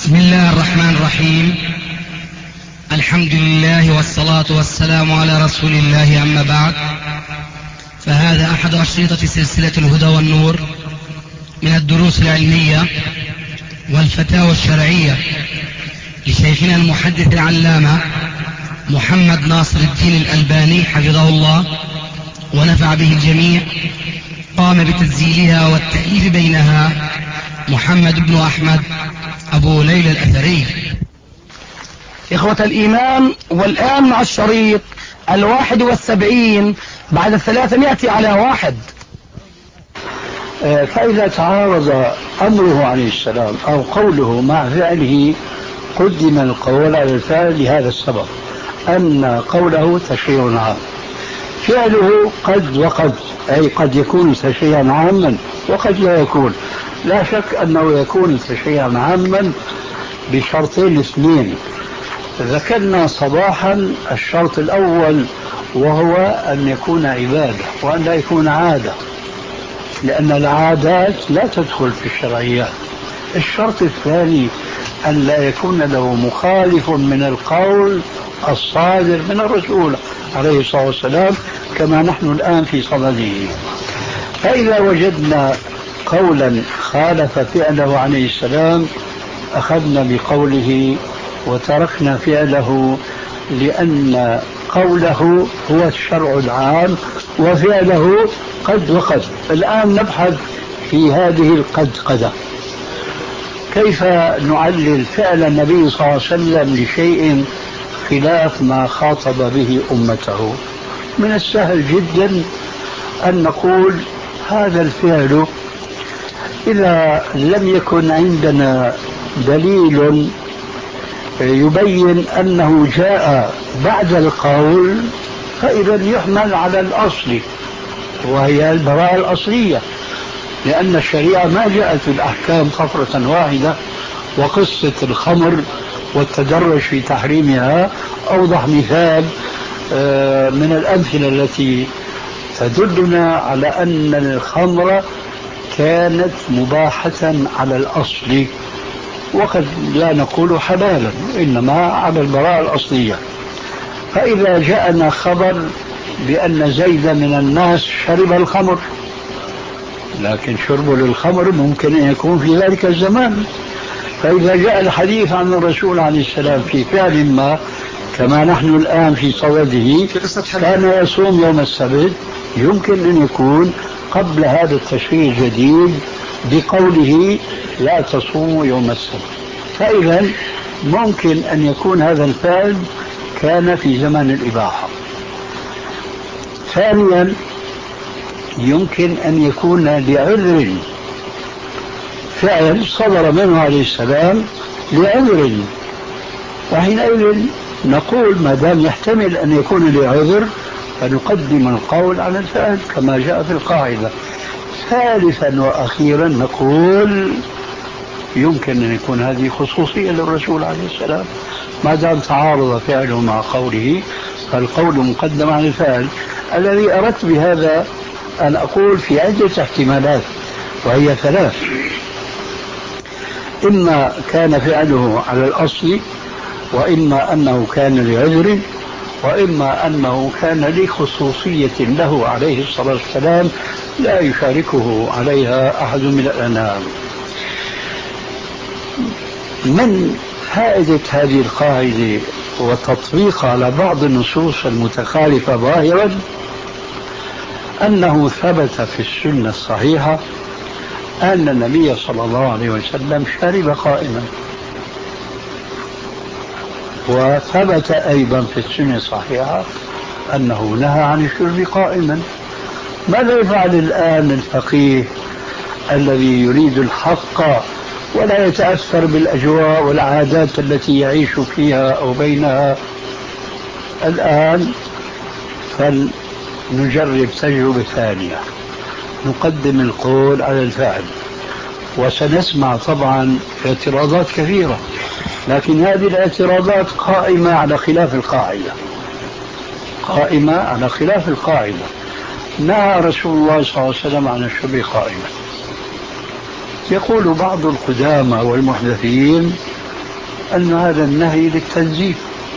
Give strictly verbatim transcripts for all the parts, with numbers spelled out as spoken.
بسم الله الرحمن الرحيم. الحمد لله والصلاة والسلام على رسول الله، أما بعد، فهذا أحد أشرطة سلسلة الهدى والنور من الدروس العلمية والفتاوى الشرعية لشيخنا المحدث العلامة محمد ناصر الدين الألباني حفظه الله ونفع به الجميع. قام بتسجيلها والتأليف بينها محمد بن أحمد أبو ليلى الأثري. إخوة الإيمان، والآن مع الشريط الواحد والسبعين بعد الثلاثمائة على واحد. فإذا تعارض أمره عليه السلام أو قوله مع فعله قدم القول على الفعل لهذا السبب، أن قوله تشريع عام، فعله قد وقد، أي قد يكون تشريعا عاما وقد لا يكون. لا شك أنه يكون تشريعا عاما بشرطين اثنين ذكرنا صباحا. الشرط الأول وهو أن يكون عبادة وأن لا يكون عادة، لأن العادات لا تدخل في الشرعيات. الشرط الثاني أن لا يكون له مخالف من القول الصادر من الرسول عليه الصلاة والسلام كما نحن الآن في صدده. فإذا وجدنا قولا خالف فعله عليه السلام أخذنا بقوله وتركنا فعله، لأن قوله هو الشرع العام وفعله قد وقد. الآن نبحث في هذه القد قدة، كيف نعلل فعل النبي صلى الله عليه وسلم لشيء خلاف ما خاطب به أمته. من السهل جدا أن نقول هذا الفعل إذا لم يكن عندنا دليل يبين أنه جاء بعد القول فإذا يحمل على الأصل وهي البراءة الأصلية، لأن الشريعة ما جاءت الأحكام طفرة واحدة. وقصة الخمر والتدرج في تحريمها أوضح مثال من الأمثلة التي تدلنا على أن الخمر كانت مباحة على الأصل، وقد لا نقول حلالا، إنما على البراءة الأصلية. فإذا جاءنا خبر بأن زيد من الناس شرب الخمر، لكن شربه للخمر ممكن أن يكون في ذلك الزمان. فإذا جاء الحديث عن الرسول عليه السلام في فعل ما كما نحن الآن في صدده، كان يصوم يوم السبت، يمكن أن يكون قبل هذا التشريع الجديد بقوله لا تصوموا يوم السبت. فإذا ممكن أن يكون هذا الفعل كان في زمن الإباحة. ثانيا يمكن أن يكون لعذر، فعل صدر منه عليه السلام لعذر، وحينئذ نقول ما دام يحتمل أن يكون لعذر فنقدم القول على الفعل كما جاء في القاعدة. ثالثا وأخيرا نقول يمكن أن يكون هذه خصوصية للرسول عليه السلام، ما دام تعارض فعله مع قوله فالقول مقدم على الفعل. الذي أردت بهذا أن أقول في عدة احتمالات، وهي ثلاث: إما كان فعله على الأصل، وإما أنه كان لعذر، وإما أنه كان لخصوصية له عليه الصلاة والسلام لا يشاركه عليها أحد من الأنام. من فائدة هذه القاعدة وتطبيقها على بعض النصوص المتخالفة ظاهرا أنه ثبت في السنة الصحيحة أن النبي صلى الله عليه وسلم شرب قائما، وثبت أيضا في السنة الصحيحة أنه نهى عن الشرب قائما. ماذا يفعل الآن الفقيه الذي يريد الحق ولا يتأثر بالأجواء والعادات التي يعيش فيها أو بينها؟ الآن فلنجرب تجربة ثانية، نقدم القول على الفعل، وسنسمع طبعا اعتراضات كثيرة، لكن هذه الاعتراضات قائمة على خلاف القاعدة، قائمة على خلاف القاعدة. نهى رسول الله صلى الله عليه وسلم عن الشرب قائما. يقول بعض القدامى والمحدثين أن هذا النهي للتنزيه.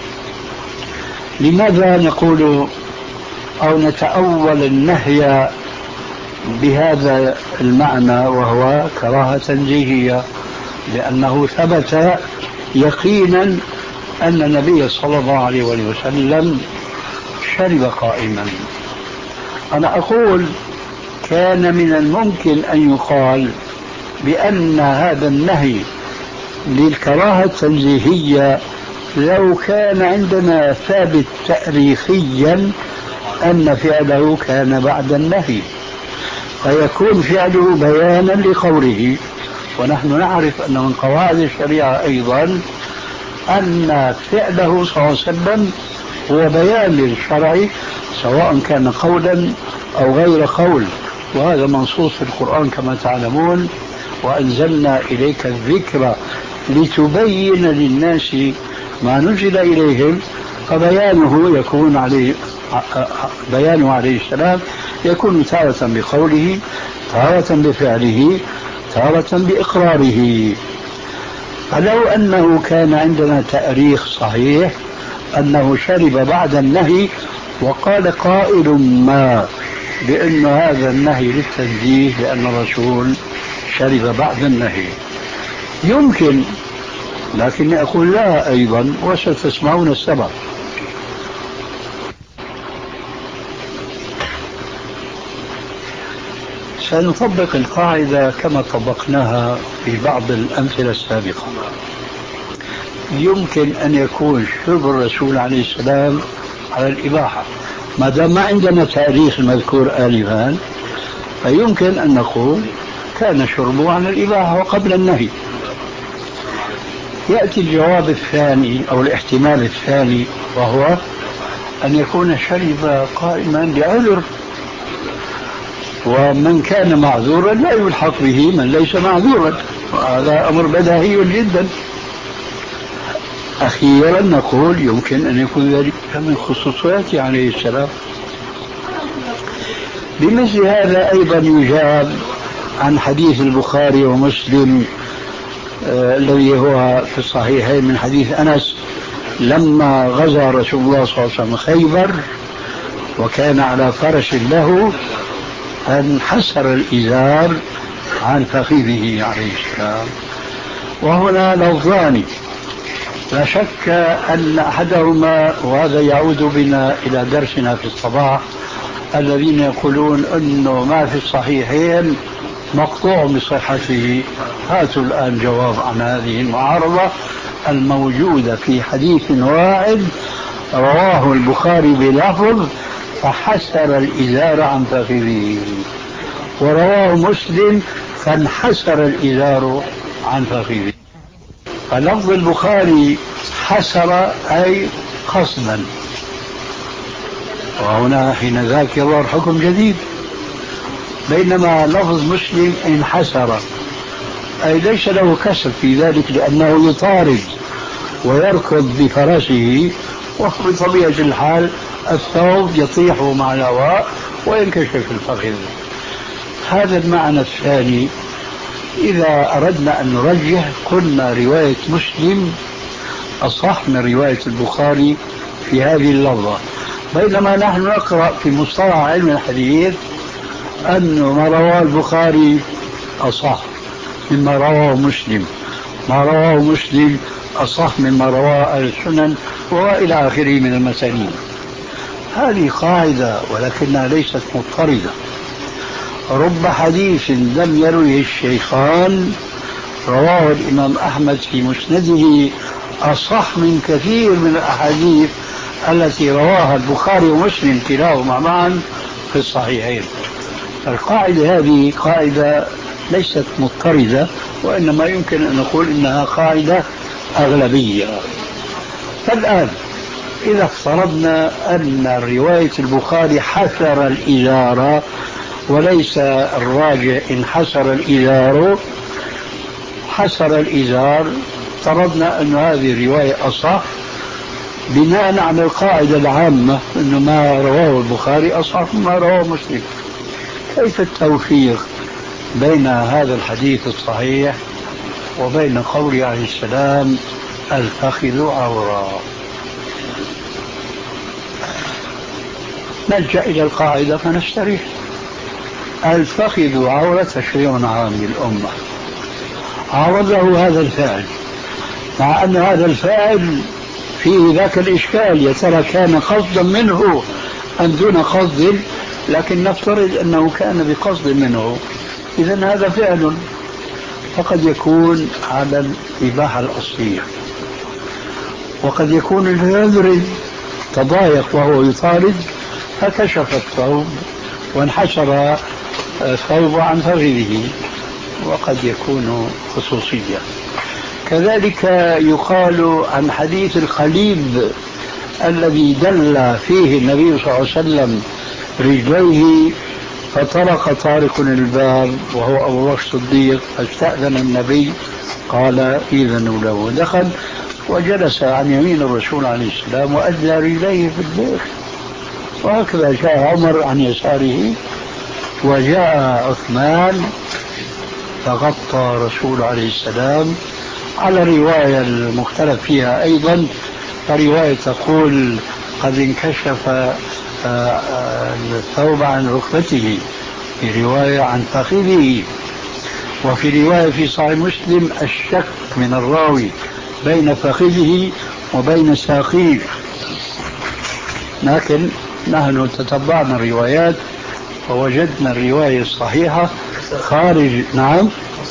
لماذا نقول أو نتأول النهي بهذا المعنى وهو كراهة تنزيهية؟ لأنه ثبت يقينا أن النبي صلى الله عليه وسلم شرب قائما. أنا أقول كان من الممكن أن يقال بأن هذا النهي للكراهة التنزيهية لو كان عندنا ثابت تاريخيا أن فعله كان بعد النهي، فيكون فعله بيانا لقوله. ونحن نعرف أن من قواعد الشريعة أيضا أن فعله صلى الله عليه وسلم هو بيان للشرع، سواء كان قولا أو غير قول، وهذا منصوص في القرآن كما تعلمون: وأنزلنا إليك الذكر لتبين للناس ما نزل إليهم. فبيانه يكون عليه بيانه عليه السلام يكون تارة بقوله، تارة بفعله، تارة بإقراره. فلو أنه كان عندنا تاريخ صحيح أنه شرب بعد النهي وقال قائل ما بأن هذا النهي للتنزيه لأن الرسول شرب بعد النهي، يمكن. لكني أقول لا أيضا، وستسمعون السبب. سنطبق القاعدة كما طبقناها في بعض الأمثلة السابقة. يمكن أن يكون شرب الرسول عليه السلام على الإباحة، ما دام ما عندنا تاريخ المذكور آنفا، فيمكن أن نقول كان شربه على الإباحة وقبل النهي. يأتي الجواب الثاني أو الاحتمال الثاني، وهو أن يكون شرب قائما لعذر، ومن كان معذورا لا يلحق به من ليس معذورا، وهذا أمر بديهي جدا. أخيرا نقول يمكن أن يكون ذلك من خصوصياته عليه السلام. بمثل هذا أيضا يجاب عن حديث البخاري ومسلم آه الذي هو في الصحيحين من حديث أنس لما غزا رسول الله صلى الله عليه وسلم خيبر وكان على فرس له انحسر الإزار عن فخذه عليه السلام. وهنا لفظان لا شك أن أحدهما، وهذا يعود بنا إلى درسنا في الصباح، الذين يقولون أنه ما في الصحيحين مقطوع بصحته. هاتوا الآن جواب عن هذه المعارضة الموجودة في حديث واحد رواه البخاري بلفظ فحسر الإزار عن فخذه، ورواه مسلم فانحسر الإزار عن فخذه. فلفظ البخاري حسر أي قصدا، وهنا حين ذاك يظهر حكم جديد. بينما لفظ مسلم انحسر أي ليس له كسر في ذلك، لأنه يطارد ويركض بفرسه، وبطبيعة الحال الثوب يطيح مع الهواء وينكشف الفخذ. هذا المعنى الثاني. إذا أردنا أن نرجح قلنا رواية مسلم أصح من رواية البخاري في هذه اللفظة، بينما نحن نقرأ في مصطلح علم الحديث أن ما رواه البخاري أصح مما رواه مسلم، ما رواه مسلم أصح مما رواه السنن، وإلى آخره من المسانيد. هذه قاعدة ولكنها ليست مضطردة. رب حديث لم يروه الشيخان رواه الإمام أحمد في مسنده أصح من كثير من الأحاديث التي رواها البخاري ومسلم كلاهما معا في الصحيحين. القاعدة هذه قاعدة ليست مضطردة، وإنما يمكن أن نقول إنها قاعدة أغلبية. فالآن إذا افترضنا أن رواية البخاري حسر الإزار وليس الراجع انحسر الإزار، حسر الإزار، افترضنا أن هذه الرواية أصح بناء على القاعدة العامة أن ما رواه البخاري أصح مما رواه مسلم. كيف التوفيق بين هذا الحديث الصحيح وبين قوله عليه السلام الفخذ عورة. نلجأ إلى القاعدة فنستريح. الفخذ عورة تشريع عام للأمة، عرضه هذا الفعل، مع أن هذا الفعل فيه ذاك الإشكال، يا ترى كان قصدا منه أم دون قصد، لكن نفترض أنه كان بقصد منه، إذن هذا فعل، فقد يكون على الإباحة الأصلية، وقد يكون العذر تضايق وهو يطارد فكشف الثوب وانحشر الثوب عن فخذه، وقد يكون خصوصية. كذلك يقال عن حديث الخليب الذي دل فيه النبي صلى الله عليه وسلم رجليه فطرق طارق الباب وهو أبو بكر الصديق، فاستأذن النبي قال إذنوا له، دخل وجلس عن يمين الرسول عليه السلام وأدلى رجليه في البيت. وهكذا جاء عمر عن يساره، وجاء عثمان فغطى رسول عليه السلام، على رواية المختلف فيها أيضا، فرواية تقول قد انكشف الثوب عن ركبته، في رواية عن فخذه، وفي رواية في صحيح مسلم الشك من الراوي بين فخذه وبين ساقيه. لكن نحن تتبعنا الروايات ووجدنا الرواية الصحيحة خارج. نعم،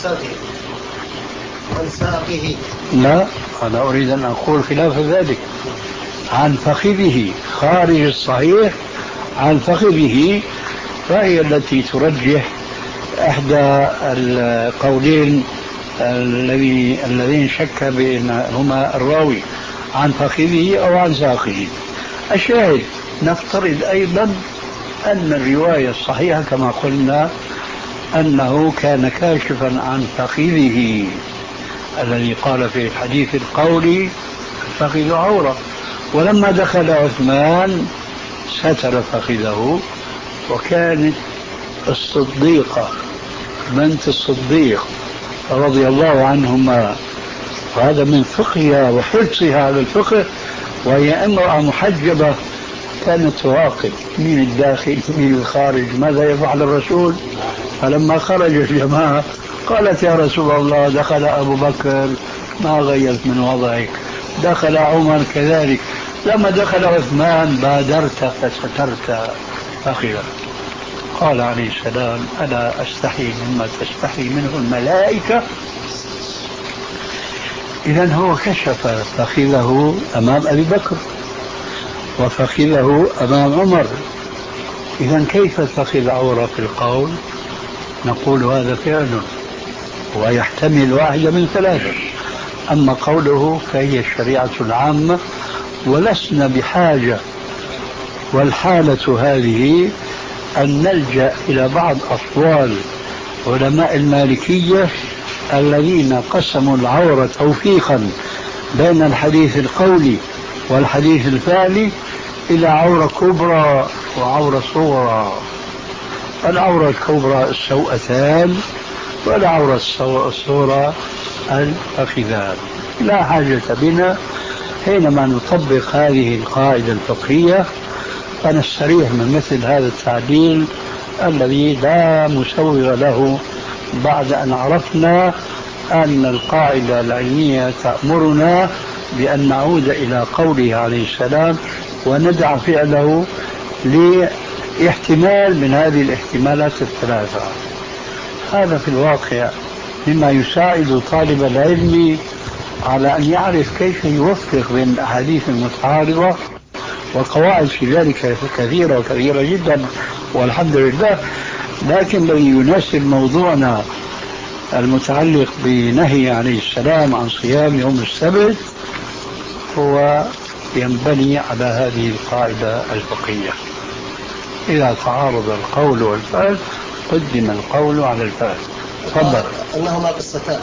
عن ساقه. لا، أنا أريد أن أقول خلاف ذلك، عن فخذه خارج الصحيح، عن فخذه، فهي التي ترجح إحدى القولين الذين شك بينهما الراوي، عن فخذه أو عن ساقه. الشاهد نفترض أيضا أن الرواية الصحيحة كما قلنا أنه كان كاشفا عن فخذه الذي قال في الحديث القولي فخذ عورة، ولما دخل عثمان ستر فخذه، وكانت الصديقة بنت الصديق رضي الله عنهما، وهذا من فقهها وحرصها على الفقه، وهي امرأة محجبة كانت تراقب من الداخل من الخارج ماذا يفعل الرسول. فلما خرج الجماعة قالت يا رسول الله دخل أبو بكر ما غيرت من وضعك، دخل عمر كذلك، لما دخل عثمان بادرت فسترت فخذه. قال عليه السلام ألا أستحي مما تستحي منه الملائكة. إذن هو كشف فخذه أمام أبي بكر وفخذه أمام عمر، إذن كيف اتخذ عورة في القول؟ نقول هذا فعل ويحتمل واحدة من ثلاثة. أما قوله فهي الشريعة العامة ولسنا بحاجة، والحالة هذه أن نلجأ إلى بعض أقوال علماء المالكية الذين قسموا العورة توفيقا بين الحديث القولي والحديث الفعلي إلى عورة كبرى وعورة صغرى. العورة الكبرى السوءتان، والعورة الصغرى الفخذان. لا حاجة بنا حينما نطبق هذه القاعدة الفقهية فنستريح من مثل هذا التعديل الذي لا مسوغ له، بعد أن عرفنا أن القاعدة العلمية تأمرنا بأن نعود إلى قوله عليه السلام وندع فعله لاحتمال من هذه الاحتمالات الثلاثة. هذا في الواقع مما يساعد طالب العلم على أن يعرف كيف يوفق بين الأحاديث المتعارضة، والقواعد في ذلك كثيرة وكثيرة جدا والحمد لله. لكن الذي يناسب موضوعنا المتعلق بنهي عليه السلام عن صيام يوم السبت هو ينبني على هذه القاعدة الفقهية: إذا تعارض القول والفعل قدم القول على الفعل. تفضل. أنهما قصتان،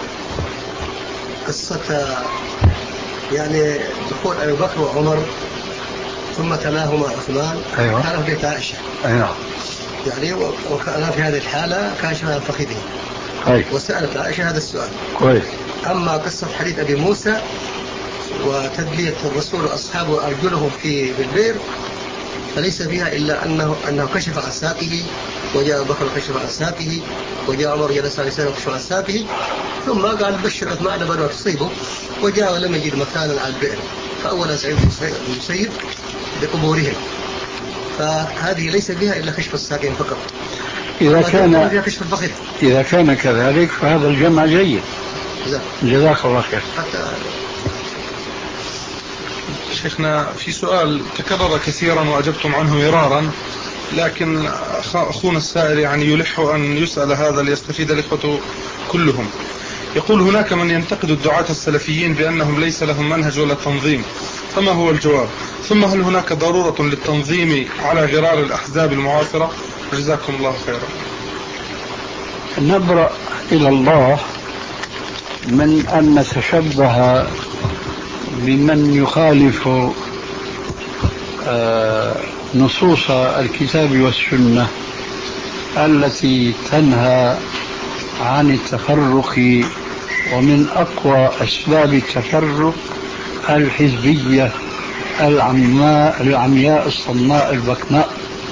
قصة يعني دخول أبي بكر وعمر ثم تلاهما عثمان. أيوة. كان في بيت عائشة. أيوة. يعني وكان في هذه الحالة كاشف عن فخذه. أيوة. وسألت عائشة هذا السؤال. كويس. أما قصة حديث أبي موسى وتدلية الرسول وأصحابه أرجلهم في بالبئر، فليس فيها إلا أنه أنه كشف عن ساقه، وجاء بكر كشف عن ساقه، وجاء عمر جلس على لسانه وكشف عن ساقه، ثم قال بشر أسماء بدر تصيبه، وجاء ولم يجد مكانا على البئر، فأول سعيد المسيب بقبورهم. فهذه ليس فيها إلا كشف الساقين فقط. إذا كان فيها كشف الفخذ. إذا كان كذلك فهذا الجمع جيد. جزاك الله خير. شيخنا في سؤال تكرر كثيرا وأجبتم عنه مرارا، لكن أخونا السائل يعني يلح أن يسأل هذا ليستفيد الإخوة كلهم. يقول هناك من ينتقد الدعاة السلفيين بأنهم ليس لهم منهج ولا تنظيم، فما هو الجواب؟ ثم هل هناك ضرورة للتنظيم على غرار الأحزاب المعاصرة؟ جزاكم الله خيرا. نبرأ إلى الله من أن نتشبه بمن يخالف نصوص الكتاب والسنة التي تنهى عن التفرق، ومن أقوى أسباب التفرق الحزبية العمياء العمياء الصماء البكماء.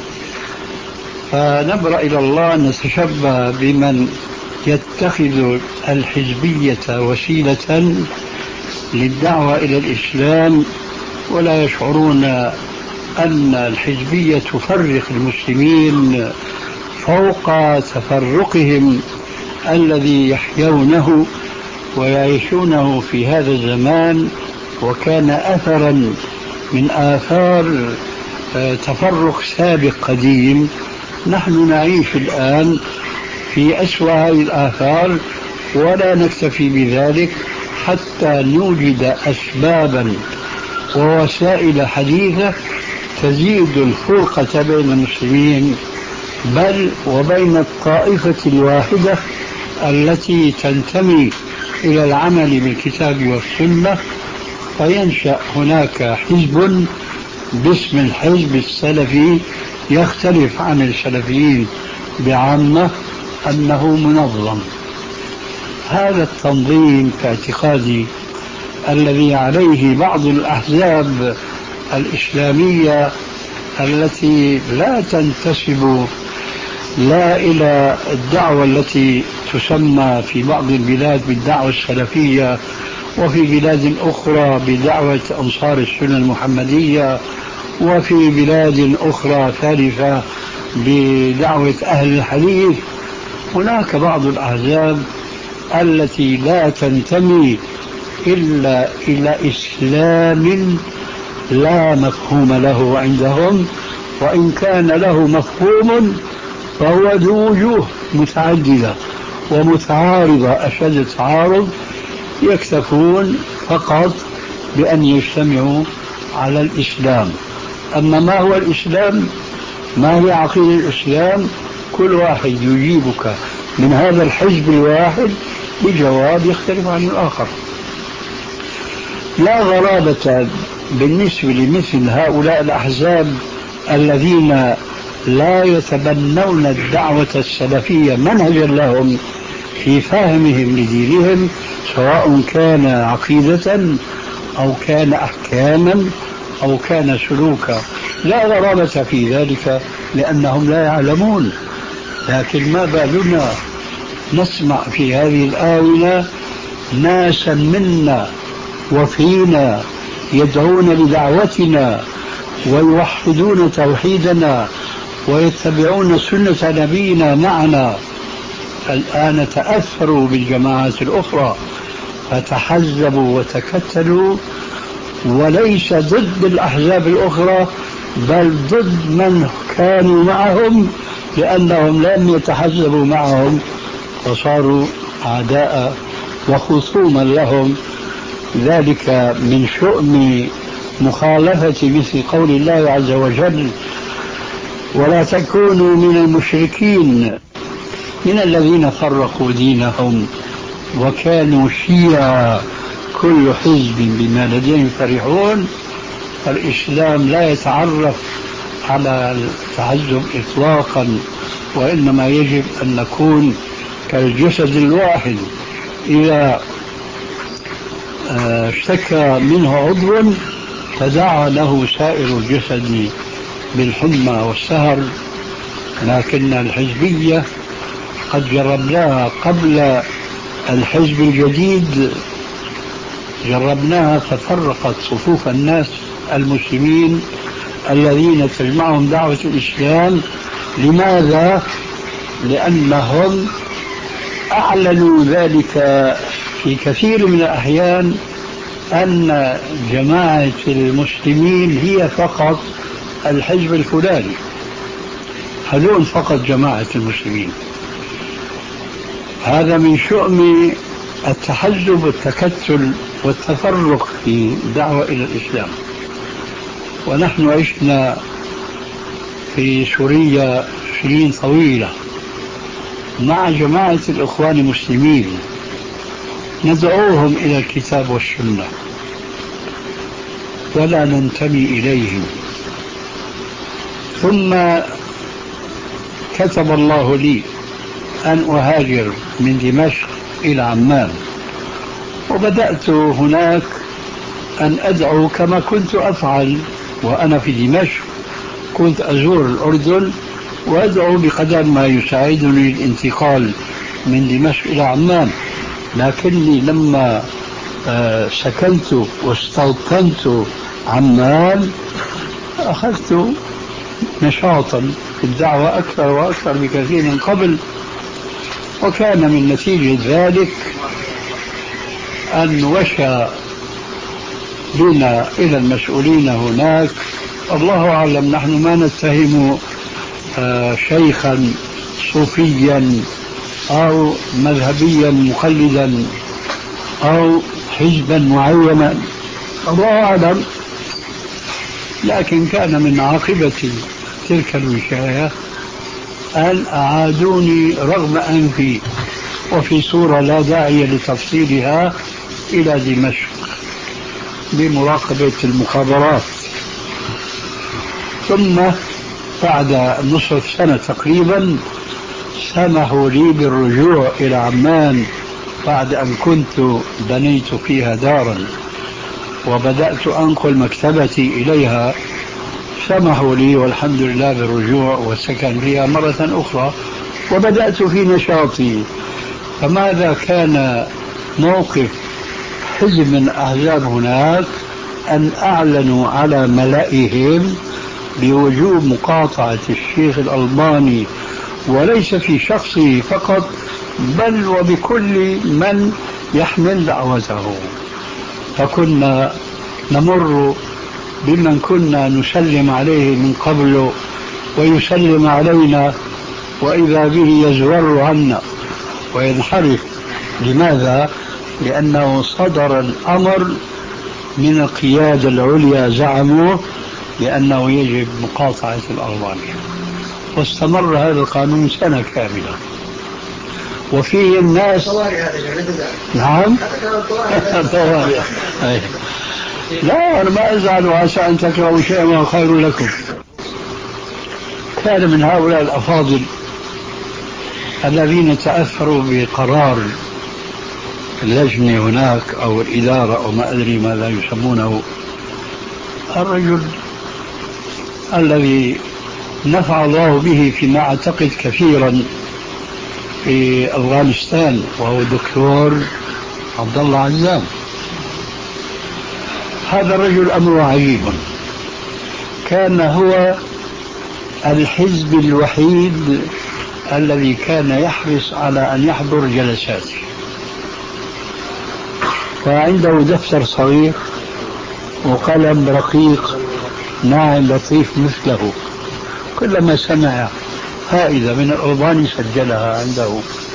فنبرأ إلى الله نتشبه بمن يتخذ الحزبية وسيلة للدعوة إلى الإسلام، ولا يشعرون أن الحزبية تفرق المسلمين فوق تفرقهم الذي يحيونه ويعيشونه في هذا الزمان، وكان أثرا من آثار تفرق سابق قديم. نحن نعيش الآن في أسوأ هذه الآثار، ولا نكتفي بذلك حتى نوجد أسبابا ووسائل حديثة تزيد الفرقة بين المسلمين، بل وبين الطائفة الواحدة التي تنتمي إلى العمل بالكتاب والسنة، فينشأ هناك حزب باسم الحزب السلفي يختلف عن السلفيين بعامة أنه منظم. هذا التنظيم كاعتقادي الذي عليه بعض الأحزاب الإسلامية التي لا تنتسب لا إلى الدعوة التي تسمى في بعض البلاد بالدعوة السلفية، وفي بلاد أخرى بدعوة أنصار السنة المحمدية، وفي بلاد أخرى ثالثة بدعوة أهل الحديث. هناك بعض الأحزاب التي لا تنتمي إلا إلى إسلام لا مفهوم له عندهم، وإن كان له مفهوم فهو ذو وجوه متعددة ومتعارضة أشد التعارض، يكتفون فقط بأن يجتمعوا على الإسلام. أما ما هو الإسلام، ما هي عقيدة الإسلام، كل واحد يجيبك من هذا الحزب الواحد بجواب يختلف عن الآخر. لا غرابة بالنسبة لمثل هؤلاء الأحزاب الذين لا يتبنون الدعوة السلفية منهجا لهم في فهمهم لدينهم، سواء كان عقيدة أو كان أحكاما أو كان سلوكا. لا غرابة في ذلك لأنهم لا يعلمون. لكن ما بالنا نسمع في هذه الآونة ناسا منا وفينا يدعون لدعوتنا ويوحدون توحيدنا ويتبعون سنة نبينا معنا، الآن تأثروا بالجماعات الأخرى فتحزبوا وتكتلوا، وليس ضد الأحزاب الأخرى بل ضد من كانوا معهم، لأنهم لم يتحزبوا معهم وصاروا أعداء وخصوما لهم. ذلك من شؤم مخالفة مثل قول الله عز وجل: ولا تكونوا من المشركين من الذين فرقوا دينهم وكانوا شيعا كل حزب بما لديهم فرحون. الإسلام لا يتعرف على التعذب إطلاقا، وإنما يجب أن نكون كالجسد الواحد إذا اشتكى منه عضو فدعا له سائر الجسد بالحمى والسهر. لكن الحزبية قد جربناها قبل الحزب الجديد، جربناها ففرقت صفوف الناس المسلمين الذين تجمعهم دعوة الإسلام. لماذا؟ لأنهم أعلنوا ذلك في كثير من الأحيان أن جماعة المسلمين هي فقط الحزب الفلاني، هذول فقط جماعة المسلمين. هذا من شؤم التحزب والتكتل والتفرق في الدعوة إلى الإسلام. ونحن عشنا في سوريا سنين طويلة مع جماعة الإخوان المسلمين ندعوهم إلى الكتاب والسنة ولا ننتمي إليهم. ثم كتب الله لي أن أهاجر من دمشق إلى عمان، وبدأت هناك أن أدعو كما كنت أفعل وأنا في دمشق. كنت أزور الأردن وأدعو بقدر ما يساعدني الانتقال من دمشق إلى عمان. لكني لما سكنت واستوطنت عمان أخذت نشاطا في الدعوة أكثر وأكثر بكثير من قبل، وكان من نتيجة ذلك أن وشى بنا إلى المسؤولين هناك. الله أعلم، نحن ما نتهم شيخا صوفيا أو مذهبيا مقلدا أو حزبا معينا، الله أعلم. لكن كان من عاقبة تلك الوشاية أن أعادوني رغم أنفي، وفي صورة لا داعي لتفصيلها، إلى دمشق بمراقبة المخابرات. ثم بعد نصف سنة تقريبا سمحوا لي بالرجوع إلى عمان بعد أن كنت بنيت فيها دارا وبدأت أنقل مكتبتي إليها. سمحوا لي والحمد لله بالرجوع والسكن فيها مرة أخرى، وبدأت في نشاطي. فماذا كان موقف حزب من أحزاب هناك؟ أن أعلنوا على ملائهم بوجوب مقاطعة الشيخ الألباني، وليس في شخصه فقط بل وبكل من يحمل دعوته. فكنا نمر بمن كنا نسلم عليه من قبل ويسلم علينا، وإذا به يزور عنا وينحرف. لماذا؟ لأنه صدر الأمر من القيادة العليا، زعموا لأنه يجب مقاطعة الألباني. واستمر هذا القانون سنة كاملة، وفيه الناس نعم طوارئ. لا أنا ما أزعل، وعسى أن تكرهوا شيئا وهو خير لكم. كان من هؤلاء الأفاضل الذين تأثروا بقرار اللجنة هناك أو الإدارة أو ما أدري ماذا يسمونه، الرجل الذي نفع الله به فيما أعتقد كثيرا في أفغانستان، وهو الدكتور عبد الله عزام. هذا الرجل أمره عجيب، كان هو الحزب الوحيد الذي كان يحرص على أن يحضر جلساتي، وعنده دفتر صغير وقلم رقيق ناعم لطيف مثله، كلما سمع فائدة من الألباني سجلها عنده.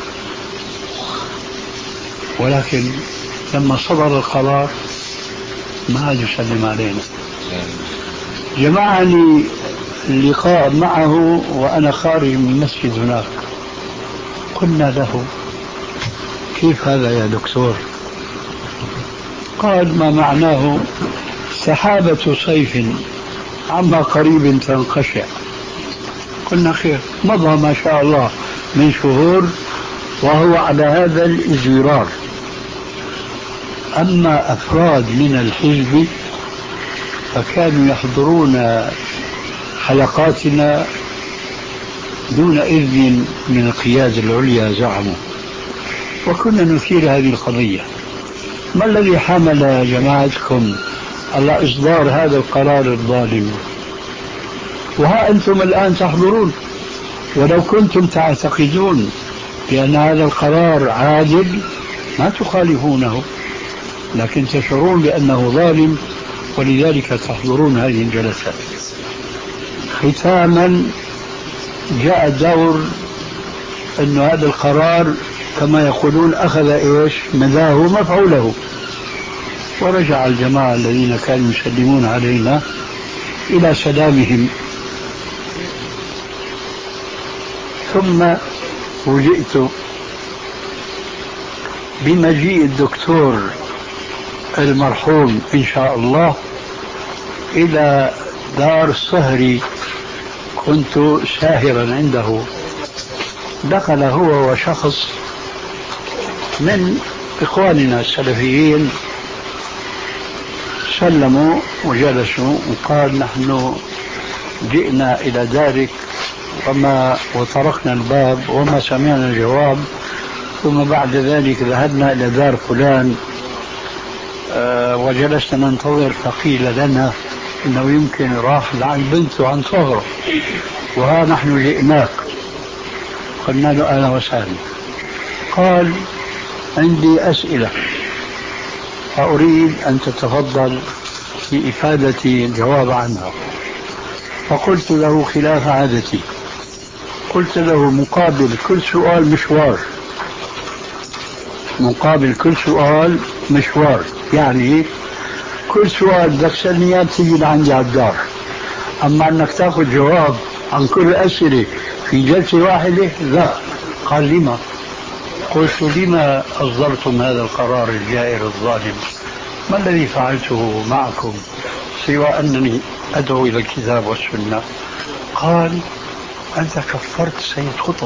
ولكن لما صدر القرار ما عاد يسلم علينا. جمعني اللقاء معه وأنا خارج من المسجد هناك، قلنا له كيف هذا يا دكتور؟ قال ما معناه سحابة صيف عما قريب تنقشع. قلنا خير. مضى ما شاء الله من شهور وهو على هذا الازدرار. أما أفراد من الحزب فكانوا يحضرون حلقاتنا دون إذن من القيادة العليا زعموا، وكنا نثير هذه القضية. ما الذي حمل جماعتكم على إصدار هذا القرار الظالم؟ وها أنتم الآن تحضرون، ولو كنتم تعتقدون بأن هذا القرار عادل ما تخالفونه، لكن تشعرون بأنه ظالم ولذلك تحضرون هذه الجلسات. ختاما جاء الدور أن هذا القرار كما يقولون أخذ إيش مداه مفعوله، ورجع الجماعة الذين كانوا يسلمون علينا إلى سلامهم. ثم فوجئت بمجيء الدكتور المرحوم إن شاء الله إلى دار السهري، كنت ساهرا عنده. دخل هو وشخص من إخواننا السلفيين، سلموا وجلسوا وقال نحن جئنا إلى دارك وما وطرقنا الباب وما سمعنا الجواب، ثم بعد ذلك ذهبنا إلى دار فلان أه وجلسنا ننتظر، فقيل لنا إنه يمكن راح لعن بنته عن صغره وها نحن جئناك. قلنا له أهلا وسهلا. قال عندي أسئلة فأريد أن تتفضل في إفادتي الجواب عنها. فقلت له خلاف عادتي، قلت له مقابل كل سؤال مشوار، مقابل كل سؤال مشوار، يعني كل سؤال بدك تسألني اياه بتيجي لعندي على الدار، أما أنك تأخذ جواب عن كل الأسئلة في جلسة واحدة لا. قال لما؟ قلت لما أصدرتم هذا القرار الجائر الظالم؟ ما الذي فعلته معكم سوى أنني أدعو إلى الكتاب والسنة؟ قال أنت كفرت سيد قطب.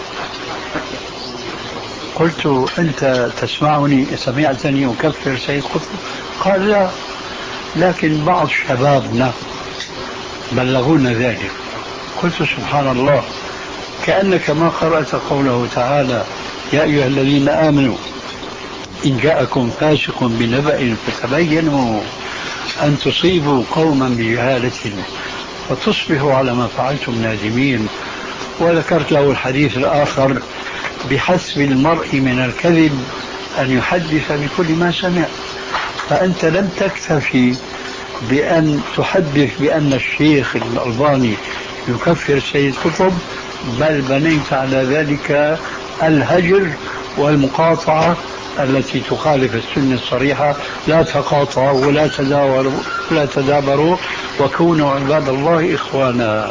قلت أنت تسمعني سمعتني أكفر سيد قطب؟ قال لا، لكن بعض شبابنا بلغونا ذلك. قلت سبحان الله، كأنك ما قرأت قوله تعالى يا أيها الذين آمنوا إن جاءكم فاسق بنبأ فتبينوا أن تصيبوا قوما بجهالة فتصبحوا على ما فعلتم نادمين. وذكرت له الحديث الآخر بحسب المرء من الكذب أن يحدث بكل ما سمع. فأنت لم تكتفي بأن تحدث بأن الشيخ الألباني يكفر سيد قطب، بل بنيت على ذلك الهجر والمقاطعة التي تخالف السنة الصريحة. لا تقاطعوا ولا تداوروا ولا تدابروا وكونوا عباد الله إخوانا.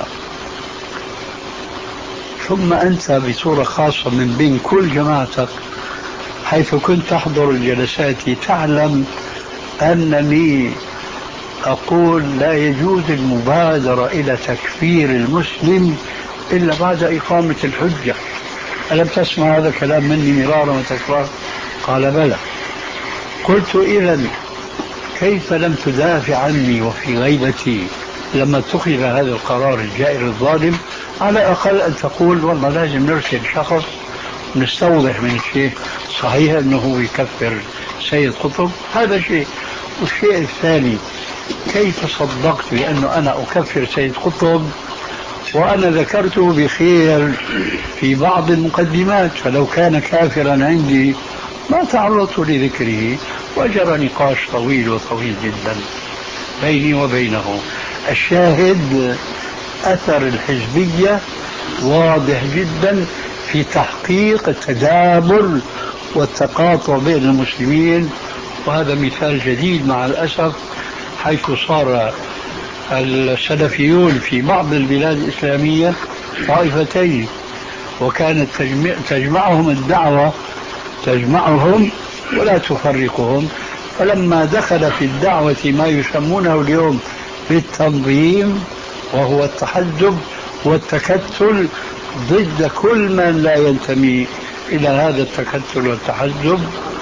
ثم أنت بصورة خاصة من بين كل جماعتك حيث كنت تحضر الجلسات تعلم أنني أقول لا يجوز المبادرة إلى تكفير المسلم إلا بعد إقامة الحجة. ألم تسمع هذا الكلام مني مرارا وتكرارا؟ قال بلى. قلت إذن كيف لم تدافع عني وفي غيبتي لما اتخذ هذا القرار الجائر الظالم؟ على الأقل أن تقول والله لازم نرسل شخص نستوضح من الشيء صحيح أنه يكفر سيد قطب، هذا شيء. والشيء الثاني، كيف صدقت بأنه أنا أكفر سيد قطب وأنا ذكرته بخير في بعض المقدمات؟ فلو كان كافرا عندي ما تعرضت لذكره. وجرى نقاش طويل وطويل جدا بيني وبينه. الشاهد أثر الحزبية واضح جدا في تحقيق التدابر والتقاطع بين المسلمين، وهذا مثال جديد مع الأسف، حيث صار السلفيون في بعض البلاد الإسلامية طائفتين، وكانت تجمع تجمعهم الدعوة تجمعهم ولا تفرقهم. فلما دخل في الدعوة ما يسمونه اليوم بالتنظيم، وهو التحزب والتكتل ضد كل من لا ينتمي إلى هذا التكتل والتحزب،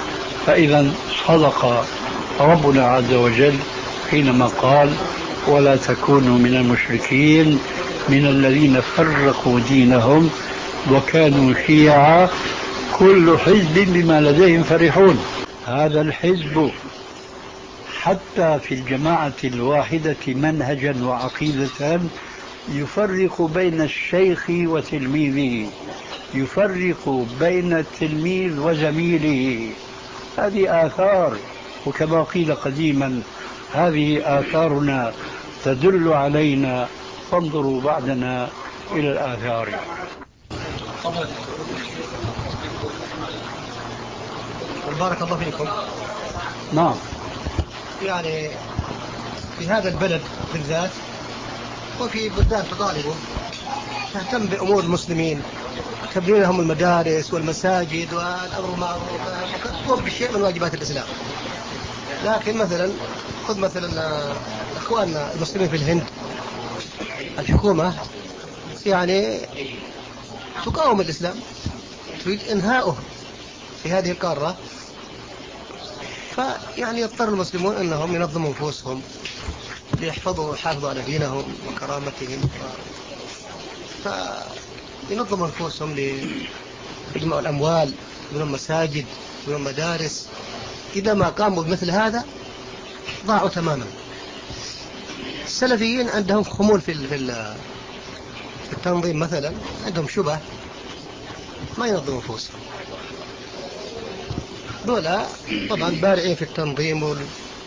فإذا صدق ربنا عز وجل حينما قال ولا تكونوا من المشركين من الذين فرقوا دينهم وكانوا شيعا كل حزب بما لديهم فرحون. هذا الحزب حتى في الجماعة الواحدة منهجا وعقيدة يفرق بين الشيخ وتلميذه، يفرق بين التلميذ وزميله. هذه آثار، وكما قيل قديما هذه آثارنا تدل علينا فانظروا بعدنا إلى الآثار. بارك الله فيكم. نعم. يعني في هذا البلد بالذات وفي بلدان تطالبه تهتم بأمور المسلمين، تبني لهم المدارس والمساجد والأمر بالمعروف وتقوم بشيء من واجبات الإسلام. لكن مثلا خذ مثلا أخواننا المسلمين في الهند، الحكومة يعني تقاوم الإسلام، تريد إنهاؤه في هذه القارة، فيعني يضطر المسلمون أنهم ينظموا نفوسهم ليحفظوا ويحافظوا على دينهم وكرامتهم، فينظموا نفوسهم ليجمعوا الأموال، يبنوا مساجد، يبنوا مدارس. إذا ما قاموا بمثل هذا ضاعوا تماما. السلفيين عندهم خمول في في التنظيم، مثلا عندهم شبه ما ينظموا نفوسهم. دولا طبعا بارعين في التنظيم وال...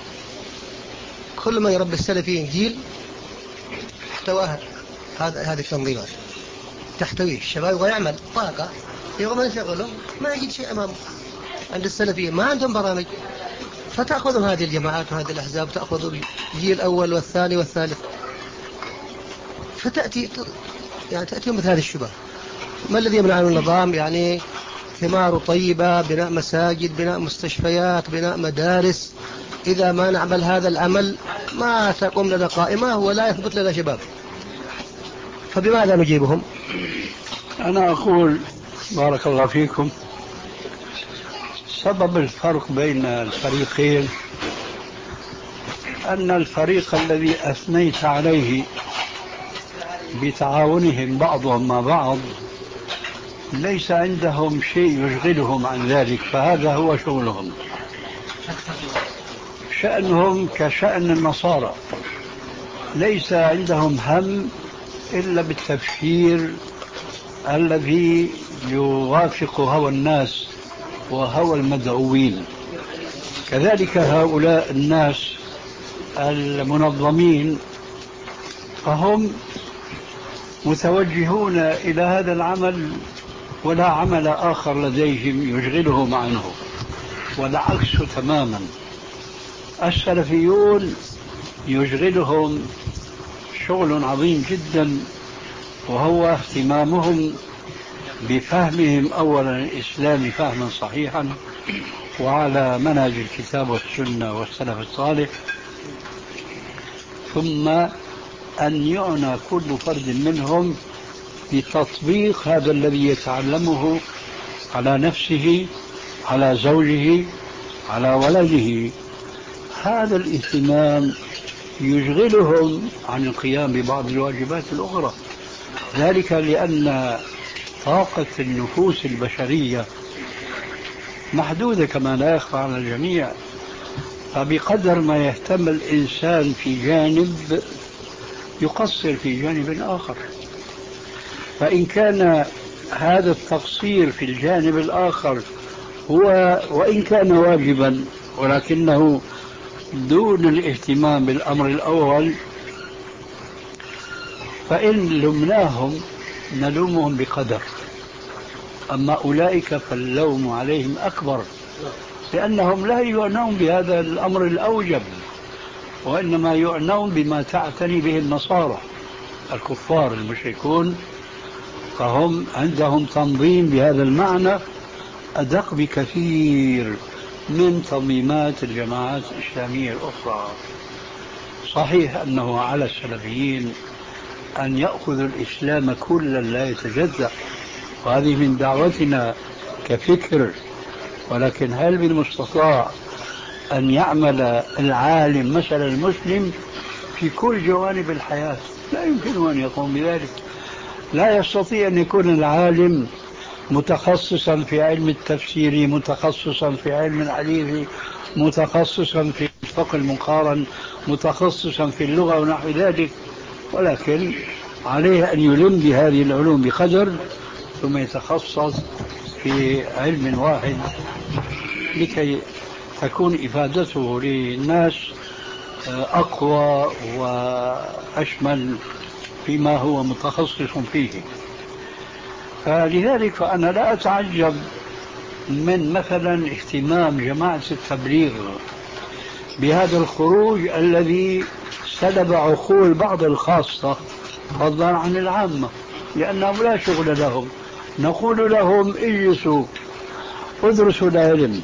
كل ما يربي السلفيين جيل احتواها هذا هذه التنظيمات، تحتويه الشباب يبغى يعمل طاقة، يبغى ما يشغلهم ما يجد شيء أمامه. عند السلفيين ما عندهم برامج، فتأخذهم هذه الجماعات وهذه الأحزاب، تأخذ الجيل الأول والثاني والثالث، فتأتي يعني تأتيهم مثل هذه الشبه. ما الذي يمنع النظام؟ يعني ثمار طيبة، بناء مساجد، بناء مستشفيات، بناء مدارس. إذا ما نعمل هذا العمل ما تقوم لنا قائمة ولا يثبت لنا شباب. فبماذا نجيبهم؟ أنا أقول بارك الله فيكم، سبب الفرق بين الفريقين أن الفريق الذي أثنيت عليه بتعاونهم بعضهم مع بعض ليس عندهم شيء يشغلهم عن ذلك، فهذا هو شغلهم. شأنهم كشأن النصارى، ليس عندهم هم إلا بالتبشير الذي يوافق هوى الناس وهوى المدعوين. كذلك هؤلاء الناس المنظمين فهم متوجهون إلى هذا العمل ولا عمل آخر لديهم يشغلهم عنه، والعكس تماما. السلفيون يشغلهم شغل عظيم جدا، وهو اهتمامهم بفهمهم أولا الإسلام فهما صحيحا وعلى منهج الكتاب والسنة والسلف الصالح، ثم أن يعنى كل فرد منهم بتطبيق هذا الذي يتعلمه على نفسه، على زوجه، على ولده. هذا الاهتمام يشغلهم عن القيام ببعض الواجبات الأخرى، ذلك لأن طاقة النفوس البشرية محدودة كما لا يخفى على الجميع، فبقدر ما يهتم الإنسان في جانب يقصر في جانب آخر. فإن كان هذا التقصير في الجانب الآخر هو وإن كان واجبا ولكنه دون الاهتمام بالأمر الأول، فإن لمناهم نلومهم بقدر. أما أولئك فاللوم عليهم أكبر، لأنهم لا يعنون بهذا الأمر الأوجب، وإنما يعنون بما تعتني به النصارى الكفار المشركون، فهم عندهم تنظيم بهذا المعنى أدق بكثير من تنظيمات الجماعات الإسلامية الأخرى. صحيح أنه على السلفيين أن يأخذوا الإسلام كلا لا يتجزأ، وهذه من دعوتنا كفكر ولكن هل بالمستطاع أن يعمل العالم مثل المسلم في كل جوانب الحياة؟ لا يمكن أن يقوم بذلك. لا يستطيع أن يكون العالم متخصصا في علم التفسير، متخصصا في علم الحديث، متخصصا في الفقه المقارن، متخصصا في اللغة ونحو ذلك، ولكن عليه أن يلم بهذه العلوم بقدر ثم يتخصص في علم واحد لكي تكون إفادته للناس أقوى وأشمل فيما هو متخصص فيه. فلذلك فأنا لا أتعجب من مثلا اهتمام جماعة التبليغ بهذا الخروج الذي سلب عقول بعض الخاصة فضلا عن العامة، لأنهم لا شغل لهم. نقول لهم اجلسوا ادرسوا العلم،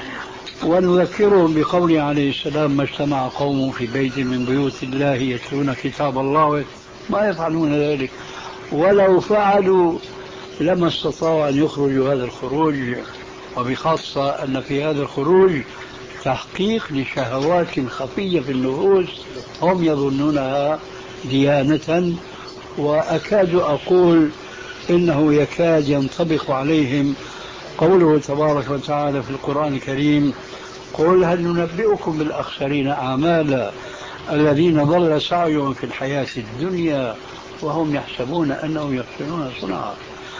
ونذكرهم بقوله عليه السلام: ما اجتمع قوم في بيت من بيوت الله يتلون كتاب الله ما يفعلون ذلك، ولو فعلوا لما استطاعوا أن يخرجوا هذا الخروج، وبخاصة أن في هذا الخروج تحقيق لشهوات خفية في النفوس هم يظنونها ديانة، وأكاد أقول إنه يكاد ينطبق عليهم قوله تبارك وتعالى في القرآن الكريم: قل هل ننبئكم بالأخسرين أعمالا الذين ضل سعيهم في الحياة الدنيا وهم يحسبون أنهم يحسنون صنعا.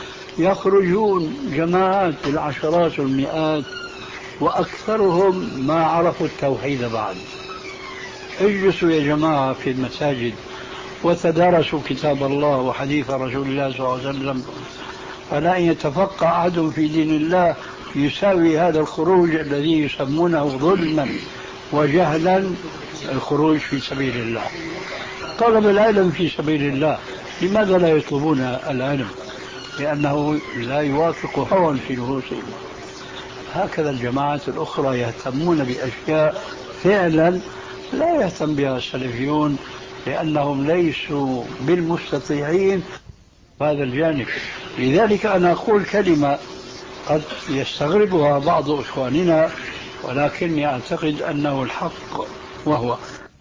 يخرجون جماعات بالعشرات والمئات وأكثرهم ما عرفوا التوحيد بعد. اجلسوا يا جماعة في المساجد وتدارسوا كتاب الله وحديث رسول الله صلى الله عليه وسلم، فلا أن يتفقه أحد في دين الله يساوي هذا الخروج الذي يسمونه ظلما وجهلا الخروج في سبيل الله. طلب العلم في سبيل الله، لماذا لا يطلبون العلم؟ لأنه لا يوافق هوى في نفوسهم. هكذا الجماعات الأخرى يهتمون بأشياء فعلا لا يهتم بها السلفيون، لأنهم ليسوا بالمستطيعين هذا الجانب. لذلك أنا أقول كلمة قد يستغربها بعض إخواننا، ولكني أعتقد أنه الحق، وهو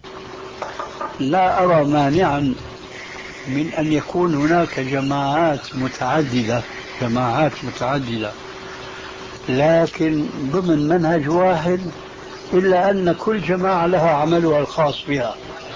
لا أرى مانعا من أن يكون هناك جماعات متعددة جماعات متعددة لكن ضمن منهج واحد، إلا أن كل جماعة لها عملها الخاص بها،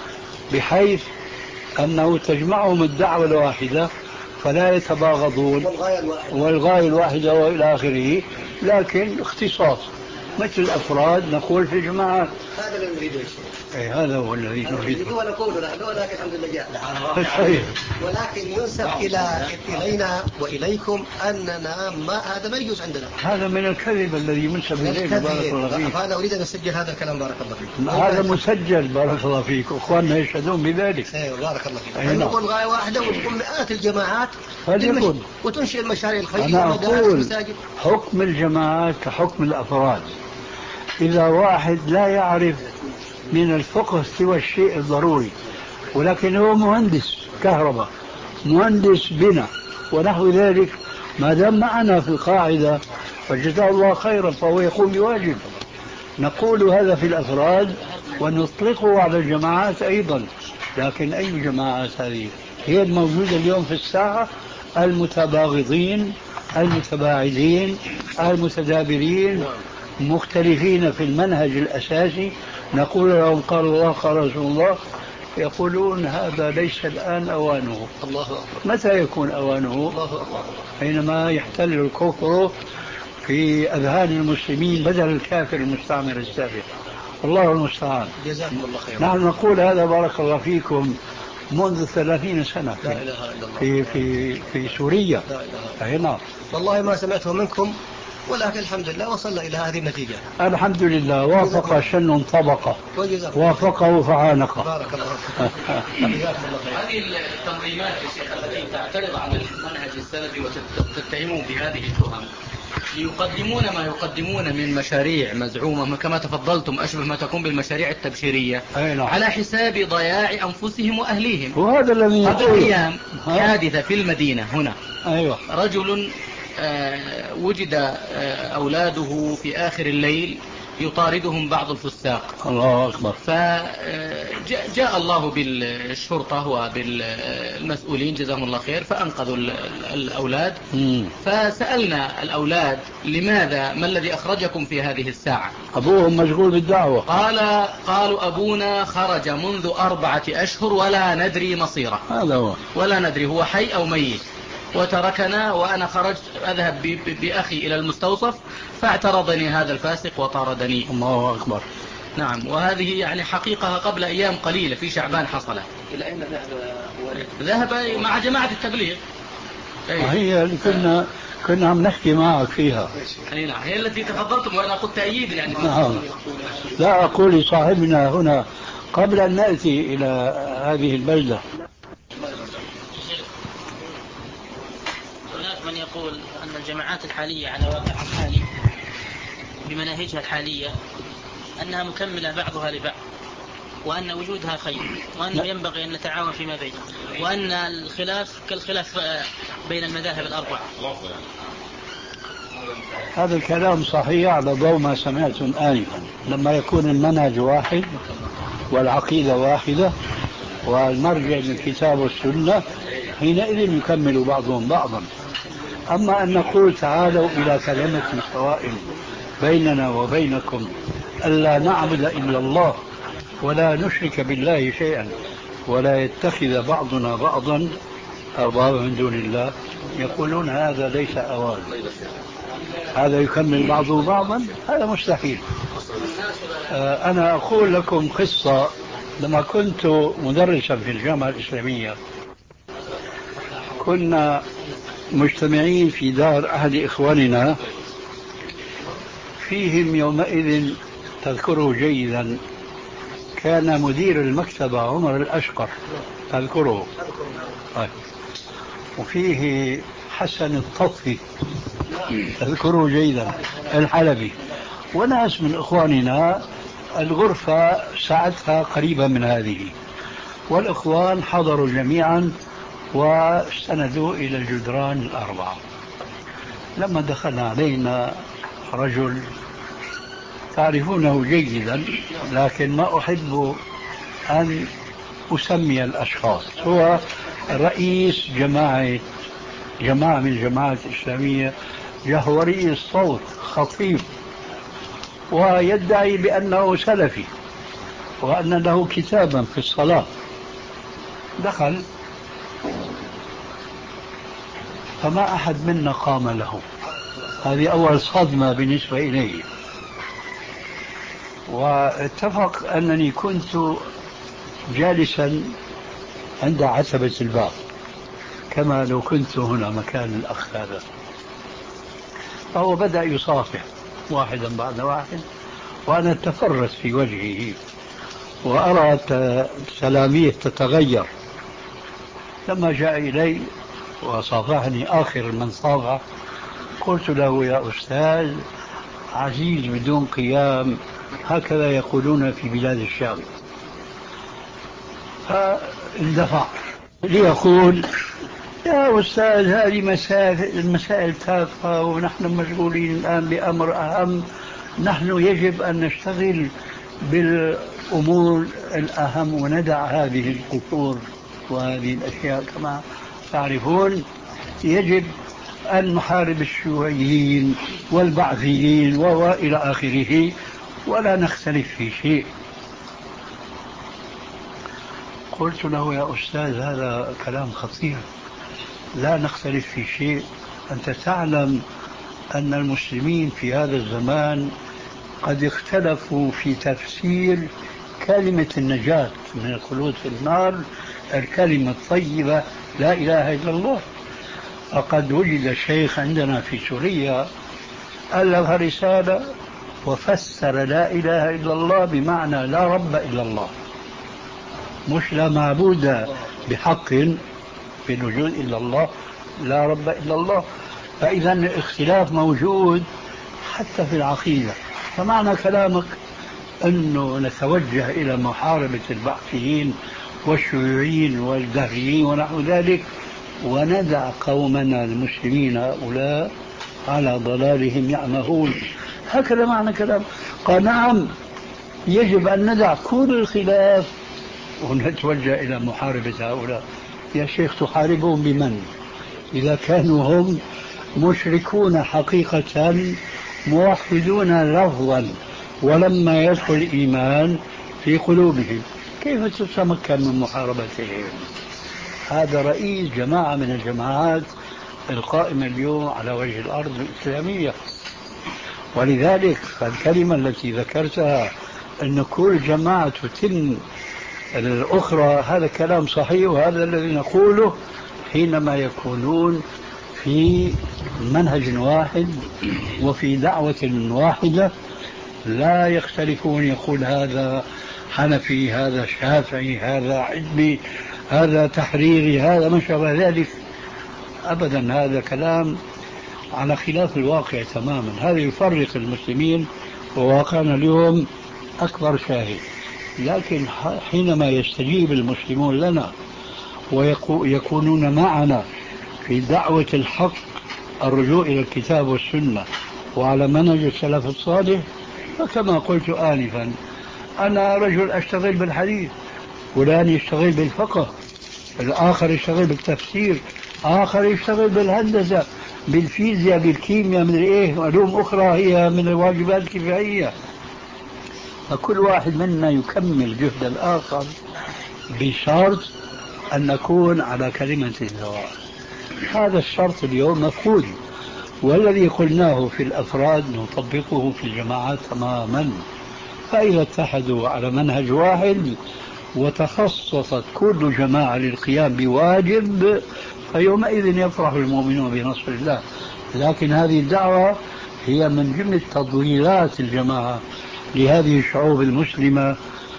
بحيث أنه تجمعهم الدعوة الواحدة فلا يتباغضون والغاية الواحدة وإلى آخره، لكن اختصاص مثل الأفراد نقول في جماعات. هذا اللي نريده. أي هذا هو الذي نريده. ولا قول لا ولكن الحمد لله جاء. ولكن ينسب إلى إلينا وإليكم أننا ما هذا ما يجوز عندنا. هذا من الكذب الذي ينسب إلينا بارك الله فيك. فأنا أريد أن أسجل هذا الكلام بارك الله فيك. هذا مسجل بارك الله فيك، أخواننا يشهدون بذلك. أيوة بارك الله فيك. أن نكون غاية واحدة وتكون مئات الجماعات فليكن وتنشئ المشاريع الخيرية. أنا أقول حكم الجماعات كحكم الأفراد. إذا واحد لا يعرف من الفقه سوى الشيء الضروري، ولكن هو مهندس كهرباء، مهندس بناء ونحو ذلك، ما دام معنا في القاعدة فجزاه الله خيرا فهو يقوم بواجب. نقول هذا في الأفراد ونطلقه على الجماعات أيضا. لكن أي جماعات هذه؟ هي الموجودة اليوم في الساعة: المتباغضين، المتباعدين، المتدابرين، مختلفين في المنهج الأساسي. نقول لهم قال الله قال رسول الله، يقولون هذا ليس الآن أوانه. الله أكبر. متى يكون أوانه؟ الله أكبر. حينما يحتل الكفر في أذهان المسلمين بدل الكافر المستعمر السابق. الله المستعان. جزاكم الله خيرا. نحن نقول هذا بارك الله فيكم منذ ثلاثين سنة لا إله إلا الله. في في في سوريا. لا إله. هنا والله ما سمعته منكم، ولكن الحمد لله وصلنا إلى هذه النتيجة. الحمد لله. وافق شن طبقة وافقه فعانقه. بارك الله فيك. هذه التنظيمات يا شيخ التي تعترض على المنهج السلفي وتتهمون بهذه التهم، يقدمون ما يقدمون من مشاريع مزعومة كما تفضلتم أشبه ما تكون بالمشاريع التبشيرية على حساب ضياع أنفسهم وأهليهم. وهذا الذي قبل أيام حادثة في المدينة هنا. أيوة. رجل وجد أولاده في آخر الليل يطاردهم بعض الفساق. الله أكبر. فجاء الله بالشرطة وبالمسؤولين جزاهم الله خير فأنقذوا الأولاد. مم. فسألنا الأولاد لماذا، ما الذي أخرجكم في هذه الساعة؟ أبوهم مشغول بالدعوة. قال قالوا أبونا خرج منذ أربعة أشهر ولا ندري مصيره. هذا هو. ولا ندري هو حي أو ميت، وتركنا وأنا خرجت أذهب بأخي إلى المستوصف فاعترضني هذا الفاسق وطاردني. الله أكبر. نعم. وهذه يعني حقيقة قبل أيام قليلة في شعبان حصلت. إلى أين ذهب؟ ذهب مع جماعة التبليغ. أيه. هي اللي كنا كنا عم نحكي معك فيها. أي نعم، هي التي تفضلتم وأنا قلت تأييد يعني. نعم. لا أقول لصاحبنا هنا قبل أن نأتي إلى هذه البلدة. هناك من يقول أن الجماعات الحالية على واقعها الحالي بمناهجها الحالية أنها مكملة بعضها لبعض، وأن وجودها خير، وأنه ينبغي أن نتعاون فيما بيننا، وأن الخلاف كالخلاف بين المذاهب الأربعة. هذا الكلام صحيح على ضوء ما سمعتم آنفا. لما يكون المنهج واحد والعقيدة واحدة والمرجع للكتاب والسنة حينئذ يكمل بعضهم بعضا. أما أن نقول تعالوا إلى كلمة سواء بيننا وبينكم ألا نعبد إلا الله ولا نشرك بالله شيئا ولا يتخذ بعضنا بعضا أربابا من دون الله، يقولون هذا ليس أوان، هذا يكمل بعضه بعضا، هذا مستحيل. آه أنا أقول لكم قصة. لما كنت مدرسا في الجامعة الإسلامية كنا مجتمعين في دار أحد إخواننا، فيهم يومئذ تذكره جيدا كان مدير المكتبة عمر الأشقر، تذكره، وفيه حسن الطفي تذكره جيدا الحلبي، وناس من إخواننا. الغرفة ساعتها قريبة من هذه، والإخوان حضروا جميعا واستندوا إلى الجدران الأربعة. لما دخل علينا رجل تعرفونه جيدا لكن ما أحب أن أسمي الأشخاص، هو رئيس جماعة جماعة من الجماعات الإسلامية، جهوري الصوت، خطيب، ويدعي بأنه سلفي وأن له كتابا في الصلاة. دخل فما أحد منا قام له، هذه أول صدمة بالنسبة إليه. واتفق أنني كنت جالسا عند عتبة الباب كما لو كنت هنا مكان الأخ هذا. فهو بدأ يصافح واحدا بعد واحد، وأنا أتفرس في وجهه وأرى سلاميه تتغير. لما جاء إلي وصافحني آخر من صافح قلت له يا أستاذ عزيز بدون قيام، هكذا يقولون في بلاد الشام. فاندفع ليقول يا أستاذ هذه مسائل المسائل تافهة ونحن مشغولين الآن بأمر أهم، نحن يجب أن نشتغل بالأمور الأهم وندع هذه القصور وهذه الأشياء. كما تعرفون يجب أن نحارب الشيوعيين والبعثيين وإلى آخره ولا نختلف في شيء. قلت له يا أستاذ هذا كلام خطير، لا نختلف في شيء. أنت تعلم أن المسلمين في هذا الزمان قد اختلفوا في تفسير كلمة النجاة من الخلود في النار، الكلمة الطيبة لا إله إلا الله. فقد وجد شيخ عندنا في سوريا ألف رسالة وفسر لا إله إلا الله بمعنى لا رب إلا الله، مش لا معبود بحق بالوجود إلا الله، لا رب إلا الله. فإذا الاختلاف موجود حتى في العقيدة. فمعنى كلامك أنه نتوجه إلى محاربة البعثيين والشيوعيين والدهريين ونحو ذلك وندع قومنا المسلمين هؤلاء على ضلالهم يعمهون. هكذا معنى كلام. قال نعم يجب أن ندع كل الخلاف ونتوجه إلى محاربة هؤلاء. يا شيخ تحاربهم بمن؟ إذا كانوا هم مشركون حقيقة موحدون لفظا ولما يدخل الإيمان في قلوبهم كيف تتمكن من محاربتهم؟ هذا رئيس جماعة من الجماعات القائمة اليوم على وجه الأرض الإسلامية. ولذلك فالكلمة التي ذكرتها أن كل جماعة تتم الأخرى هذا كلام صحيح، وهذا الذي نقوله حينما يكونون في منهج واحد وفي دعوة واحدة لا يختلفون. يقول هذا حنفي، هذا شافعي، هذا عزبي، هذا تحريري، هذا ما شابه ذلك. أبدا هذا كلام على خلاف الواقع تماما. هذا يفرق المسلمين وواقعنا اليوم أكبر شاهد. لكن حينما يستجيب المسلمون لنا ويكونون معنا في دعوة الحق الرجوع إلى الكتاب والسنة وعلى منهج السلف الصالح، فكما قلت آنفا أنا رجل أشتغل بالحديث، فلان يشتغل بالفقه، الآخر يشتغل بالتفسير، آخر يشتغل بالهندسة، بالفيزياء، بالكيمياء، من إيه علوم أخرى هي من الواجبات الكفائية. فكل واحد منا يكمل جهد الآخر بشرط أن نكون على كلمة سواء. هذا الشرط اليوم مفقود، والذي قلناه في الأفراد نطبقه في الجماعات تماما. فإذا اتحدوا على منهج واحد وتخصصت كل جماعة للقيام بواجب فيومئذ يفرح المؤمنون بنصر الله. لكن هذه الدعوة هي من جملة تضليلات الجماعة لهذه الشعوب المسلمة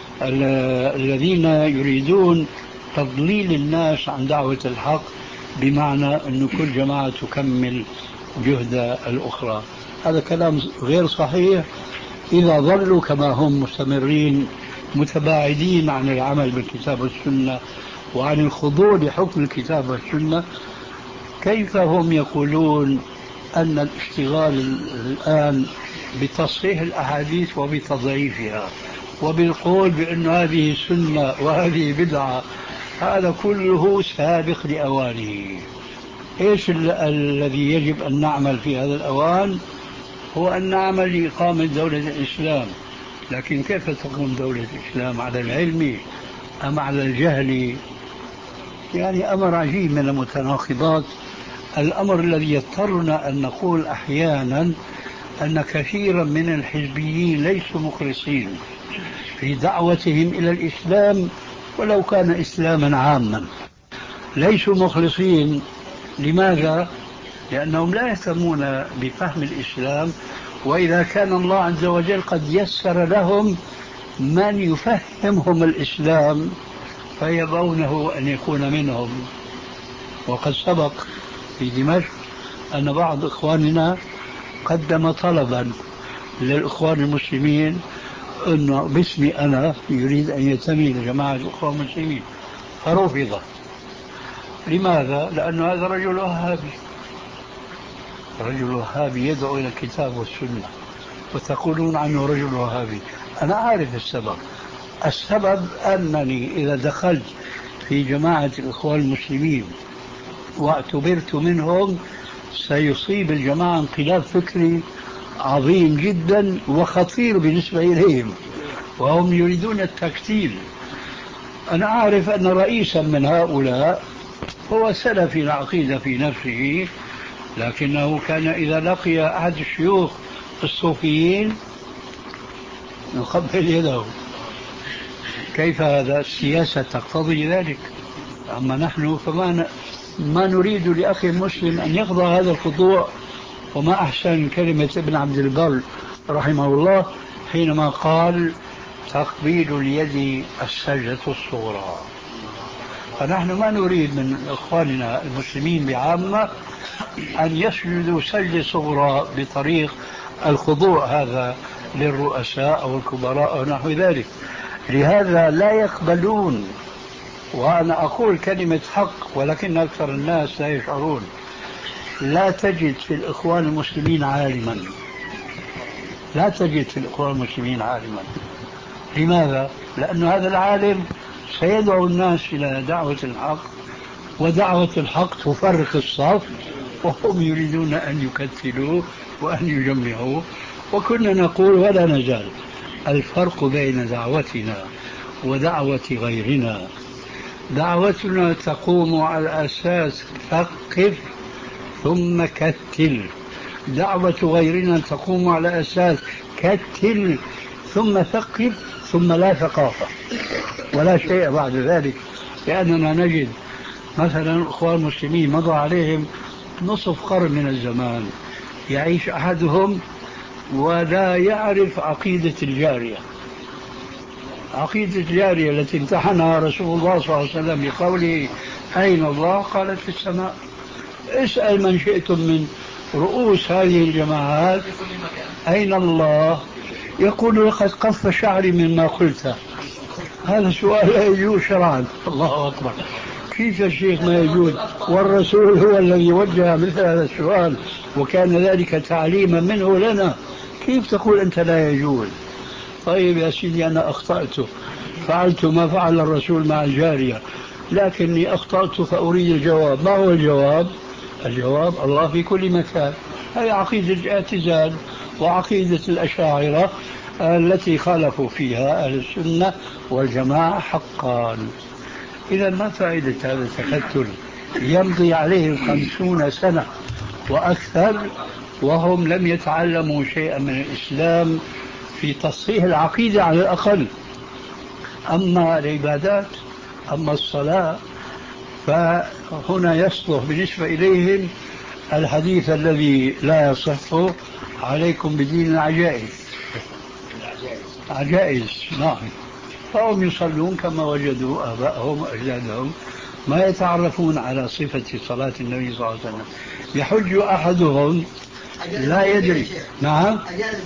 الذين يريدون تضليل الناس عن دعوة الحق، بمعنى أن كل جماعة تكمل جهد الأخرى. هذا كلام غير صحيح. إذا ظلوا كما هم مستمرين متباعدين عن العمل بالكتاب والسنة وعن الخضوع لحكم الكتاب والسنة، كيف هم يقولون أن الاشتغال الآن بتصحيح الأحاديث وبتضعيفها وبالقول بأن هذه سنة وهذه بدعة؟ هذا كله سابق لأوانه. إيش الذي يجب أن نعمل في هذا الأوان؟ هو أن نعمل لإقامة دولة الإسلام. لكن كيف تقوم دولة الإسلام؟ على العلم أم على الجهل؟ يعني أمر عجيب من المتناقضات. الأمر الذي يضطرنا أن نقول أحيانا أن كثيرا من الحزبيين ليسوا مخلصين في دعوتهم إلى الإسلام ولو كان إسلاما عاما. ليسوا مخلصين. لماذا؟ لأنهم لا يهتمون بفهم الإسلام، وإذا كان الله عز وجل قد يسر لهم من يفهمهم الإسلام فيبونه أن يكون منهم. وقد سبق في دمشق أن بعض إخواننا قدم طلبا للإخوان المسلمين أنه باسمي أنا يريد أن ينتمي لجماعة الإخوان المسلمين، فرفض. لماذا؟ لأن هذا رجل وهابي، رجل وهابي يدعو إلى الكتاب والسنة، وتقولون عنه رجل وهابي. أنا عارف السبب. السبب أنني إذا دخلت في جماعة الإخوان المسلمين واعتبرت منهم سيصيب الجماعة انقلاب فكري عظيم جدا وخطير بالنسبة إليهم، وهم يريدون التكتيل. أنا أعرف أن رئيسا من هؤلاء هو سلفي العقيدة في نفسه، لكنه كان إذا لقي أحد الشيوخ الصوفيين يقبل يده. كيف هذا؟ السياسة تقتضي ذلك. أما نحن فما ما نريد لأخي المسلم أن يخضع هذا الخضوع. وما أحسن كلمة ابن عبد البر رحمه الله حينما قال تقبيل اليد السجدة الصغرى. فنحن ما نريد من إخواننا المسلمين بعامة أن يسجدوا سجدة صغرى بطريق الخضوع هذا للرؤساء أو الكبراء أو نحو ذلك. لهذا لا يقبلون. وأنا أقول كلمة حق ولكن أكثر الناس لا يشعرون. لا تجد في الإخوان المسلمين عالما، لا تجد في الإخوان المسلمين عالما. لماذا؟ لأن هذا العالم سيدعو الناس إلى دعوة الحق، ودعوة الحق تفرق الصف، وهم يريدون أن يكتلوه وأن يجمعوه. وكنا نقول ولا نزال الفرق بين دعوتنا ودعوة غيرنا: دعوتنا تقوم على أساس ثقف ثم كتل، دعوة غيرنا تقوم على أساس كتل ثم ثقف ثم لا ثقافة ولا شيء بعد ذلك. لأننا نجد مثلا الأخوان المسلمين مضى عليهم نصف قرن من الزمان يعيش أحدهم ولا يعرف عقيدة الجارية، عقيدة الجارية التي امتحنها رسول الله صلى الله عليه وسلم بقوله أين الله؟ قالت في السماء. اسأل من شئتم من رؤوس هذه الجماعات أين الله؟ يقول لقد قف شعري مما قلت. هذا سؤال لا يجوز شرعا. الله أكبر، كيف يا شيخ ما يجوز؟ والرسول هو الذي وجه مثل هذا السؤال وكان ذلك تعليما منه لنا، كيف تقول أنت لا يجوز؟ طيب يا سيدي أنا أخطأت، فعلت ما فعل الرسول مع الجارية، لكني أخطأت فأريد الجواب. ما هو الجواب؟ الجواب الله في كل مكان. هذه عقيدة الاعتزال وعقيدة الأشاعرة التي خالفوا فيها أهل السنة والجماعة حقا. إذا ما فائدة هذا التكتل؟ يمضي عليهم خمسون سنة وأكثر وهم لم يتعلموا شيئا من الإسلام في تصحيح العقيدة على الأقل. أما العبادات، أما الصلاة، فهنا يصلح بالنسبة إليهم الحديث الذي لا يصح: عليكم بدين العجائز. عجائز، نعم. فهم يصلون كما وجدوا آباءهم وأجدادهم، ما يتعرفون على صفة صلاة النبي صلى الله عليه وسلم. يحج أحدهم لا يدري. نعم.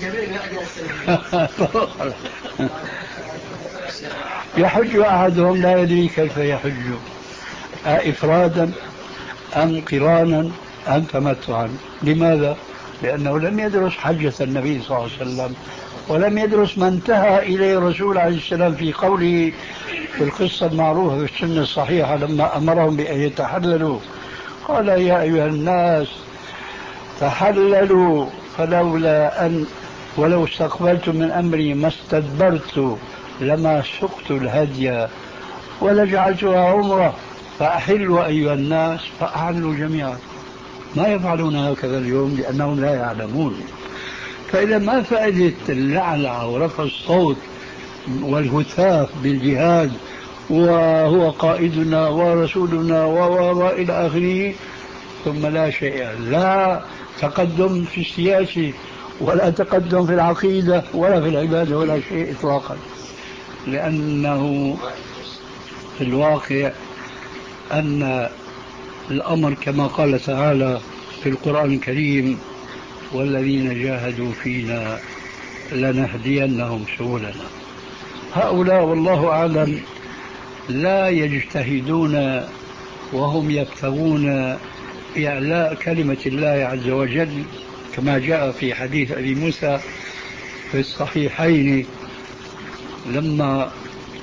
يحج أحدهم لا يدري كيف يحج، أفرادا أم قرانا أم تمتعا. لماذا؟ لأنه لم يدرس حجة النبي صلى الله عليه وسلم، ولم يدرس ما انتهى إليه الرسول عليه السلام في قوله في القصة المعروفة في السنة الصحيحة لما أمرهم بأن يتحللوا قال: يا أيها الناس تحللوا فلولا أن ولو استقبلت من أمري ما استدبرت لما سقت الهدي ولجعلتها عمرة فأحلوا أيها الناس فأحلوا جميعا. ما يفعلون هكذا اليوم لأنهم لا يعلمون. فإذا ما فائدة اللعلع ورفع الصوت والهتاف بالجهاد وهو قائدنا ورسولنا وإلى آخره، ثم لا شيء، لا تقدم في السياسة ولا تقدم في العقيدة ولا في العبادة ولا شيء إطلاقا. لأنه في الواقع أن الأمر كما قال تعالى في القرآن الكريم: والذين جاهدوا فينا لنهدينهم سبلنا. هؤلاء والله أعلم لا يجتهدون وهم يبتغون إعلاء كلمة الله عز وجل، كما جاء في حديث أبي موسى في الصحيحين لما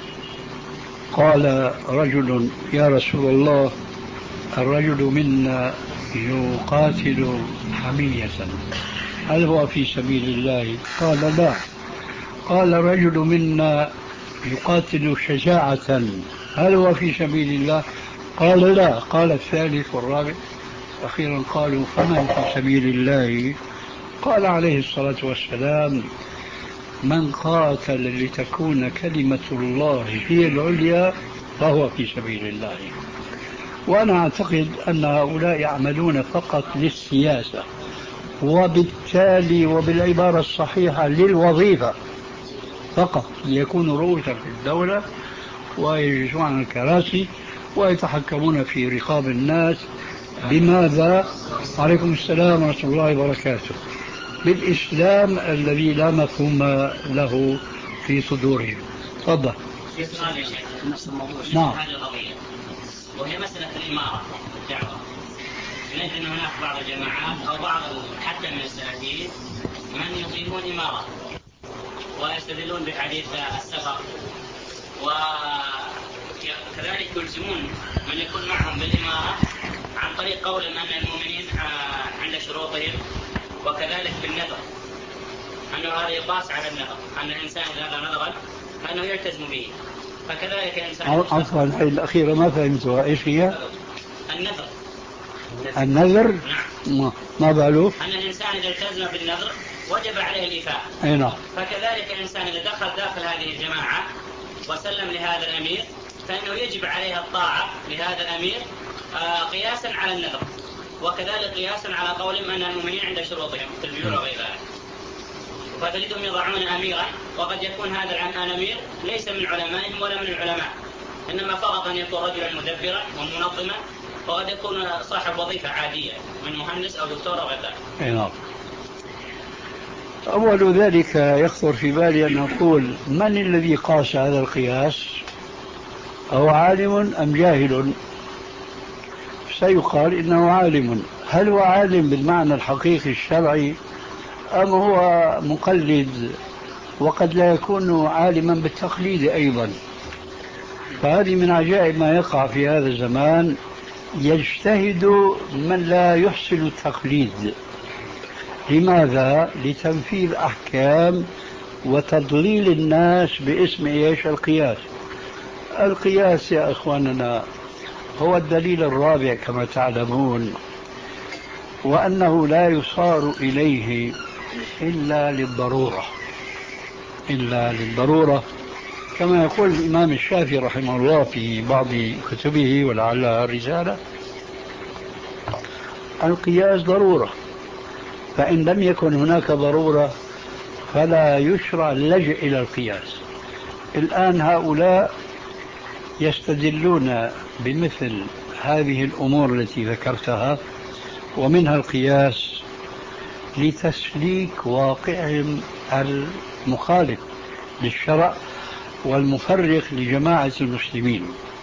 قال رجل: يا رسول الله، الرجل منا يقاتل حمية، هل هو في سبيل الله؟ قال: لا. قال: رجل منا يقاتل شجاعة، هل هو في سبيل الله؟ قال: لا. قال الثالث والرابع أخيرا قالوا: فمن في سبيل الله؟ قال عليه الصلاة والسلام: من قاتل لتكون كلمة الله هي العليا فهو في سبيل الله. وأنا أعتقد أن هؤلاء يعملون فقط للسياسة، وبالتالي وبالعبارة الصحيحة للوظيفة فقط، ليكونوا رؤوسا في الدولة ويجلسون على الكراسي ويتحكمون في رقاب الناس. بماذا؟ عليكم السلام ورحمة الله وبركاته. بالإسلام الذي لا مفهوم له في صدورهم. تفضل. في سؤال يا شيخ نفس الموضوع. نعم. هذه القضية وهي مسألة الإمارة والدعوة. نجد أن هناك بعض الجماعات أو بعض حتى من السلفيين من يقيمون إمارة ويستدلون بحديث السفر، وكذلك يلزمون من يكون معهم بالإمارة عن طريق قول أن المؤمنين عند شروطهم، وكذلك بالنذر أنه هذا يقاس على النذر، أن الإنسان إذا نذرا فإنه يلتزم به، فكذلك الإنسان. عفوا الحين الأخيرة ما فهمتها، إيش هي؟ النذر. النذر؟ نعم. ما باله؟ أن الإنسان إذا التزم بالنذر وجب عليه الإيفاء. أي نعم. فكذلك الإنسان إذا دخل داخل هذه الجماعة وسلم لهذا الأمير فإنه يجب عليه الطاعة لهذا الأمير قياسا على النذر، وكذلك قياسا على قولهم أن المؤمنين عند شروطهم في البيوع وغير ذلك. فتجدهم يضعون أميرا وقد يكون هذا الأمير ليس من علمائهم ولا من العلماء، إنما فقط أن يكون رجلا مدبرا ومنظما، وقد يكون صاحب وظيفة عادية من مهندس أو دكتور أو غير ذلك. أي نعم. أول ذلك يخطر في بالي أن أقول من الذي قاس هذا القياس؟ أو عالم أم جاهل؟ سيقال إنه عالم. هل هو عالم بالمعنى الحقيقي الشرعي أم هو مقلد؟ وقد لا يكون عالما بالتقليد أيضا. فهذه من عجائب ما يقع في هذا الزمان، يجتهد من لا يحسن التقليد. لماذا؟ لتنفيذ أحكام وتضليل الناس باسم إيش؟ القياس. القياس يا أخواننا هو الدليل الرابع كما تعلمون، وأنه لا يصار إليه إلا للضرورة، إلا للضرورة، كما يقول الإمام الشافعي رحمه الله في بعض كتبه ولعلها الرسالة: القياس ضرورة، فإن لم يكن هناك ضرورة فلا يشرع اللجئ إلى القياس. الآن هؤلاء يستدلون بمثل هذه الأمور التي ذكرتها ومنها القياس لتسليك واقعهم المخالف للشرع والمفرق لجماعة المسلمين.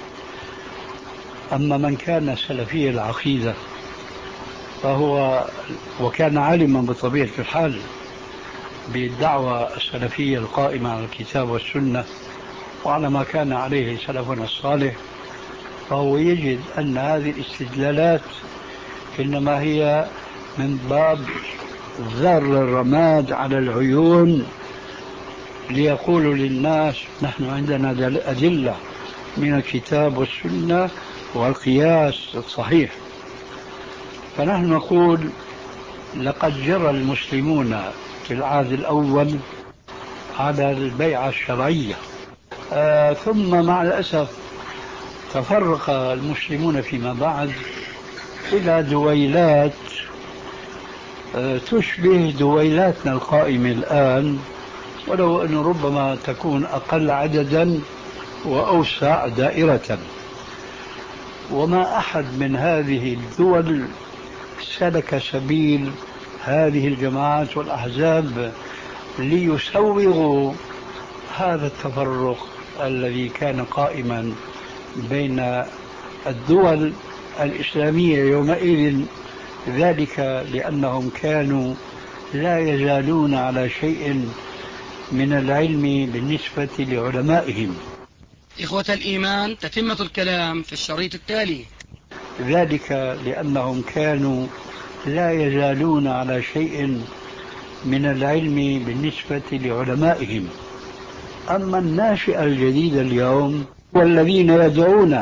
أما من كان سلفي العقيدة فهو وكان عالما بطبيعة الحال بالدعوة السلفية القائمة على الكتاب والسنة وعلى ما كان عليه سلفنا الصالح، فهو يجد أن هذه الاستدلالات إنما هي من باب ذر الرماد على العيون، ليقولوا للناس نحن عندنا أدلة من الكتاب والسنة والقياس الصحيح. فنحن نقول لقد جرى المسلمون في العهد الأول على البيعة الشرعية، آه ثم مع الأسف تفرق المسلمون فيما بعد إلى دويلات آه تشبه دويلاتنا القائمة الآن، ولو أنه ربما تكون أقل عددا وأوسع دائرة. وما أحد من هذه الدول سلك سبيل هذه الجماعات والأحزاب ليسوغوا هذا التفرق الذي كان قائما بين الدول الإسلامية يومئذ، ذلك لأنهم كانوا لا يزالون على شيء من العلم بالنسبة لعلمائهم. إخوة الإيمان، تتمة الكلام في الشريط التالي. ذلك لأنهم كانوا لا يزالون على شيء من العلم بالنسبة لعلمائهم. أما الناشئة الجديدة اليوم والذين يدعون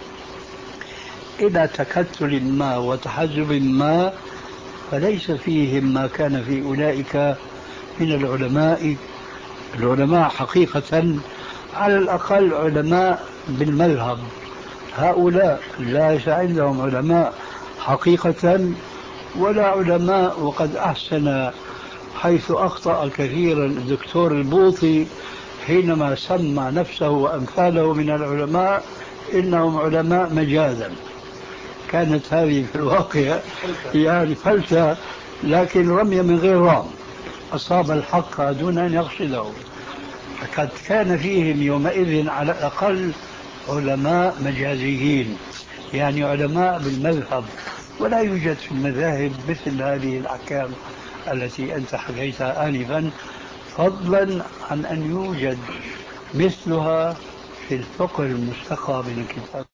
إلى تكتل ما وتحزب ما فليس فيهم ما كان في أولئك من العلماء. العلماء حقيقة على الأقل علماء بالمذهب، هؤلاء ليس عندهم علماء حقيقة ولا علماء. وقد أحسن حيث أخطأ كثيرا الدكتور البوطي حينما سمى نفسه وأمثاله من العلماء إنهم علماء مجازا. كانت هذه في الواقع يعني فلسة، لكن رمي من غير رام، أصاب الحق دون أن يقصده. قد كان فيهم يومئذ على الأقل علماء مجازيين، يعني علماء بالمذهب ولا يوجد في المذاهب مثل هذه الأحكام التي أنت حكيتها آنفا، فضلا عن أن يوجد مثلها في الفقه المستقى من الكتاب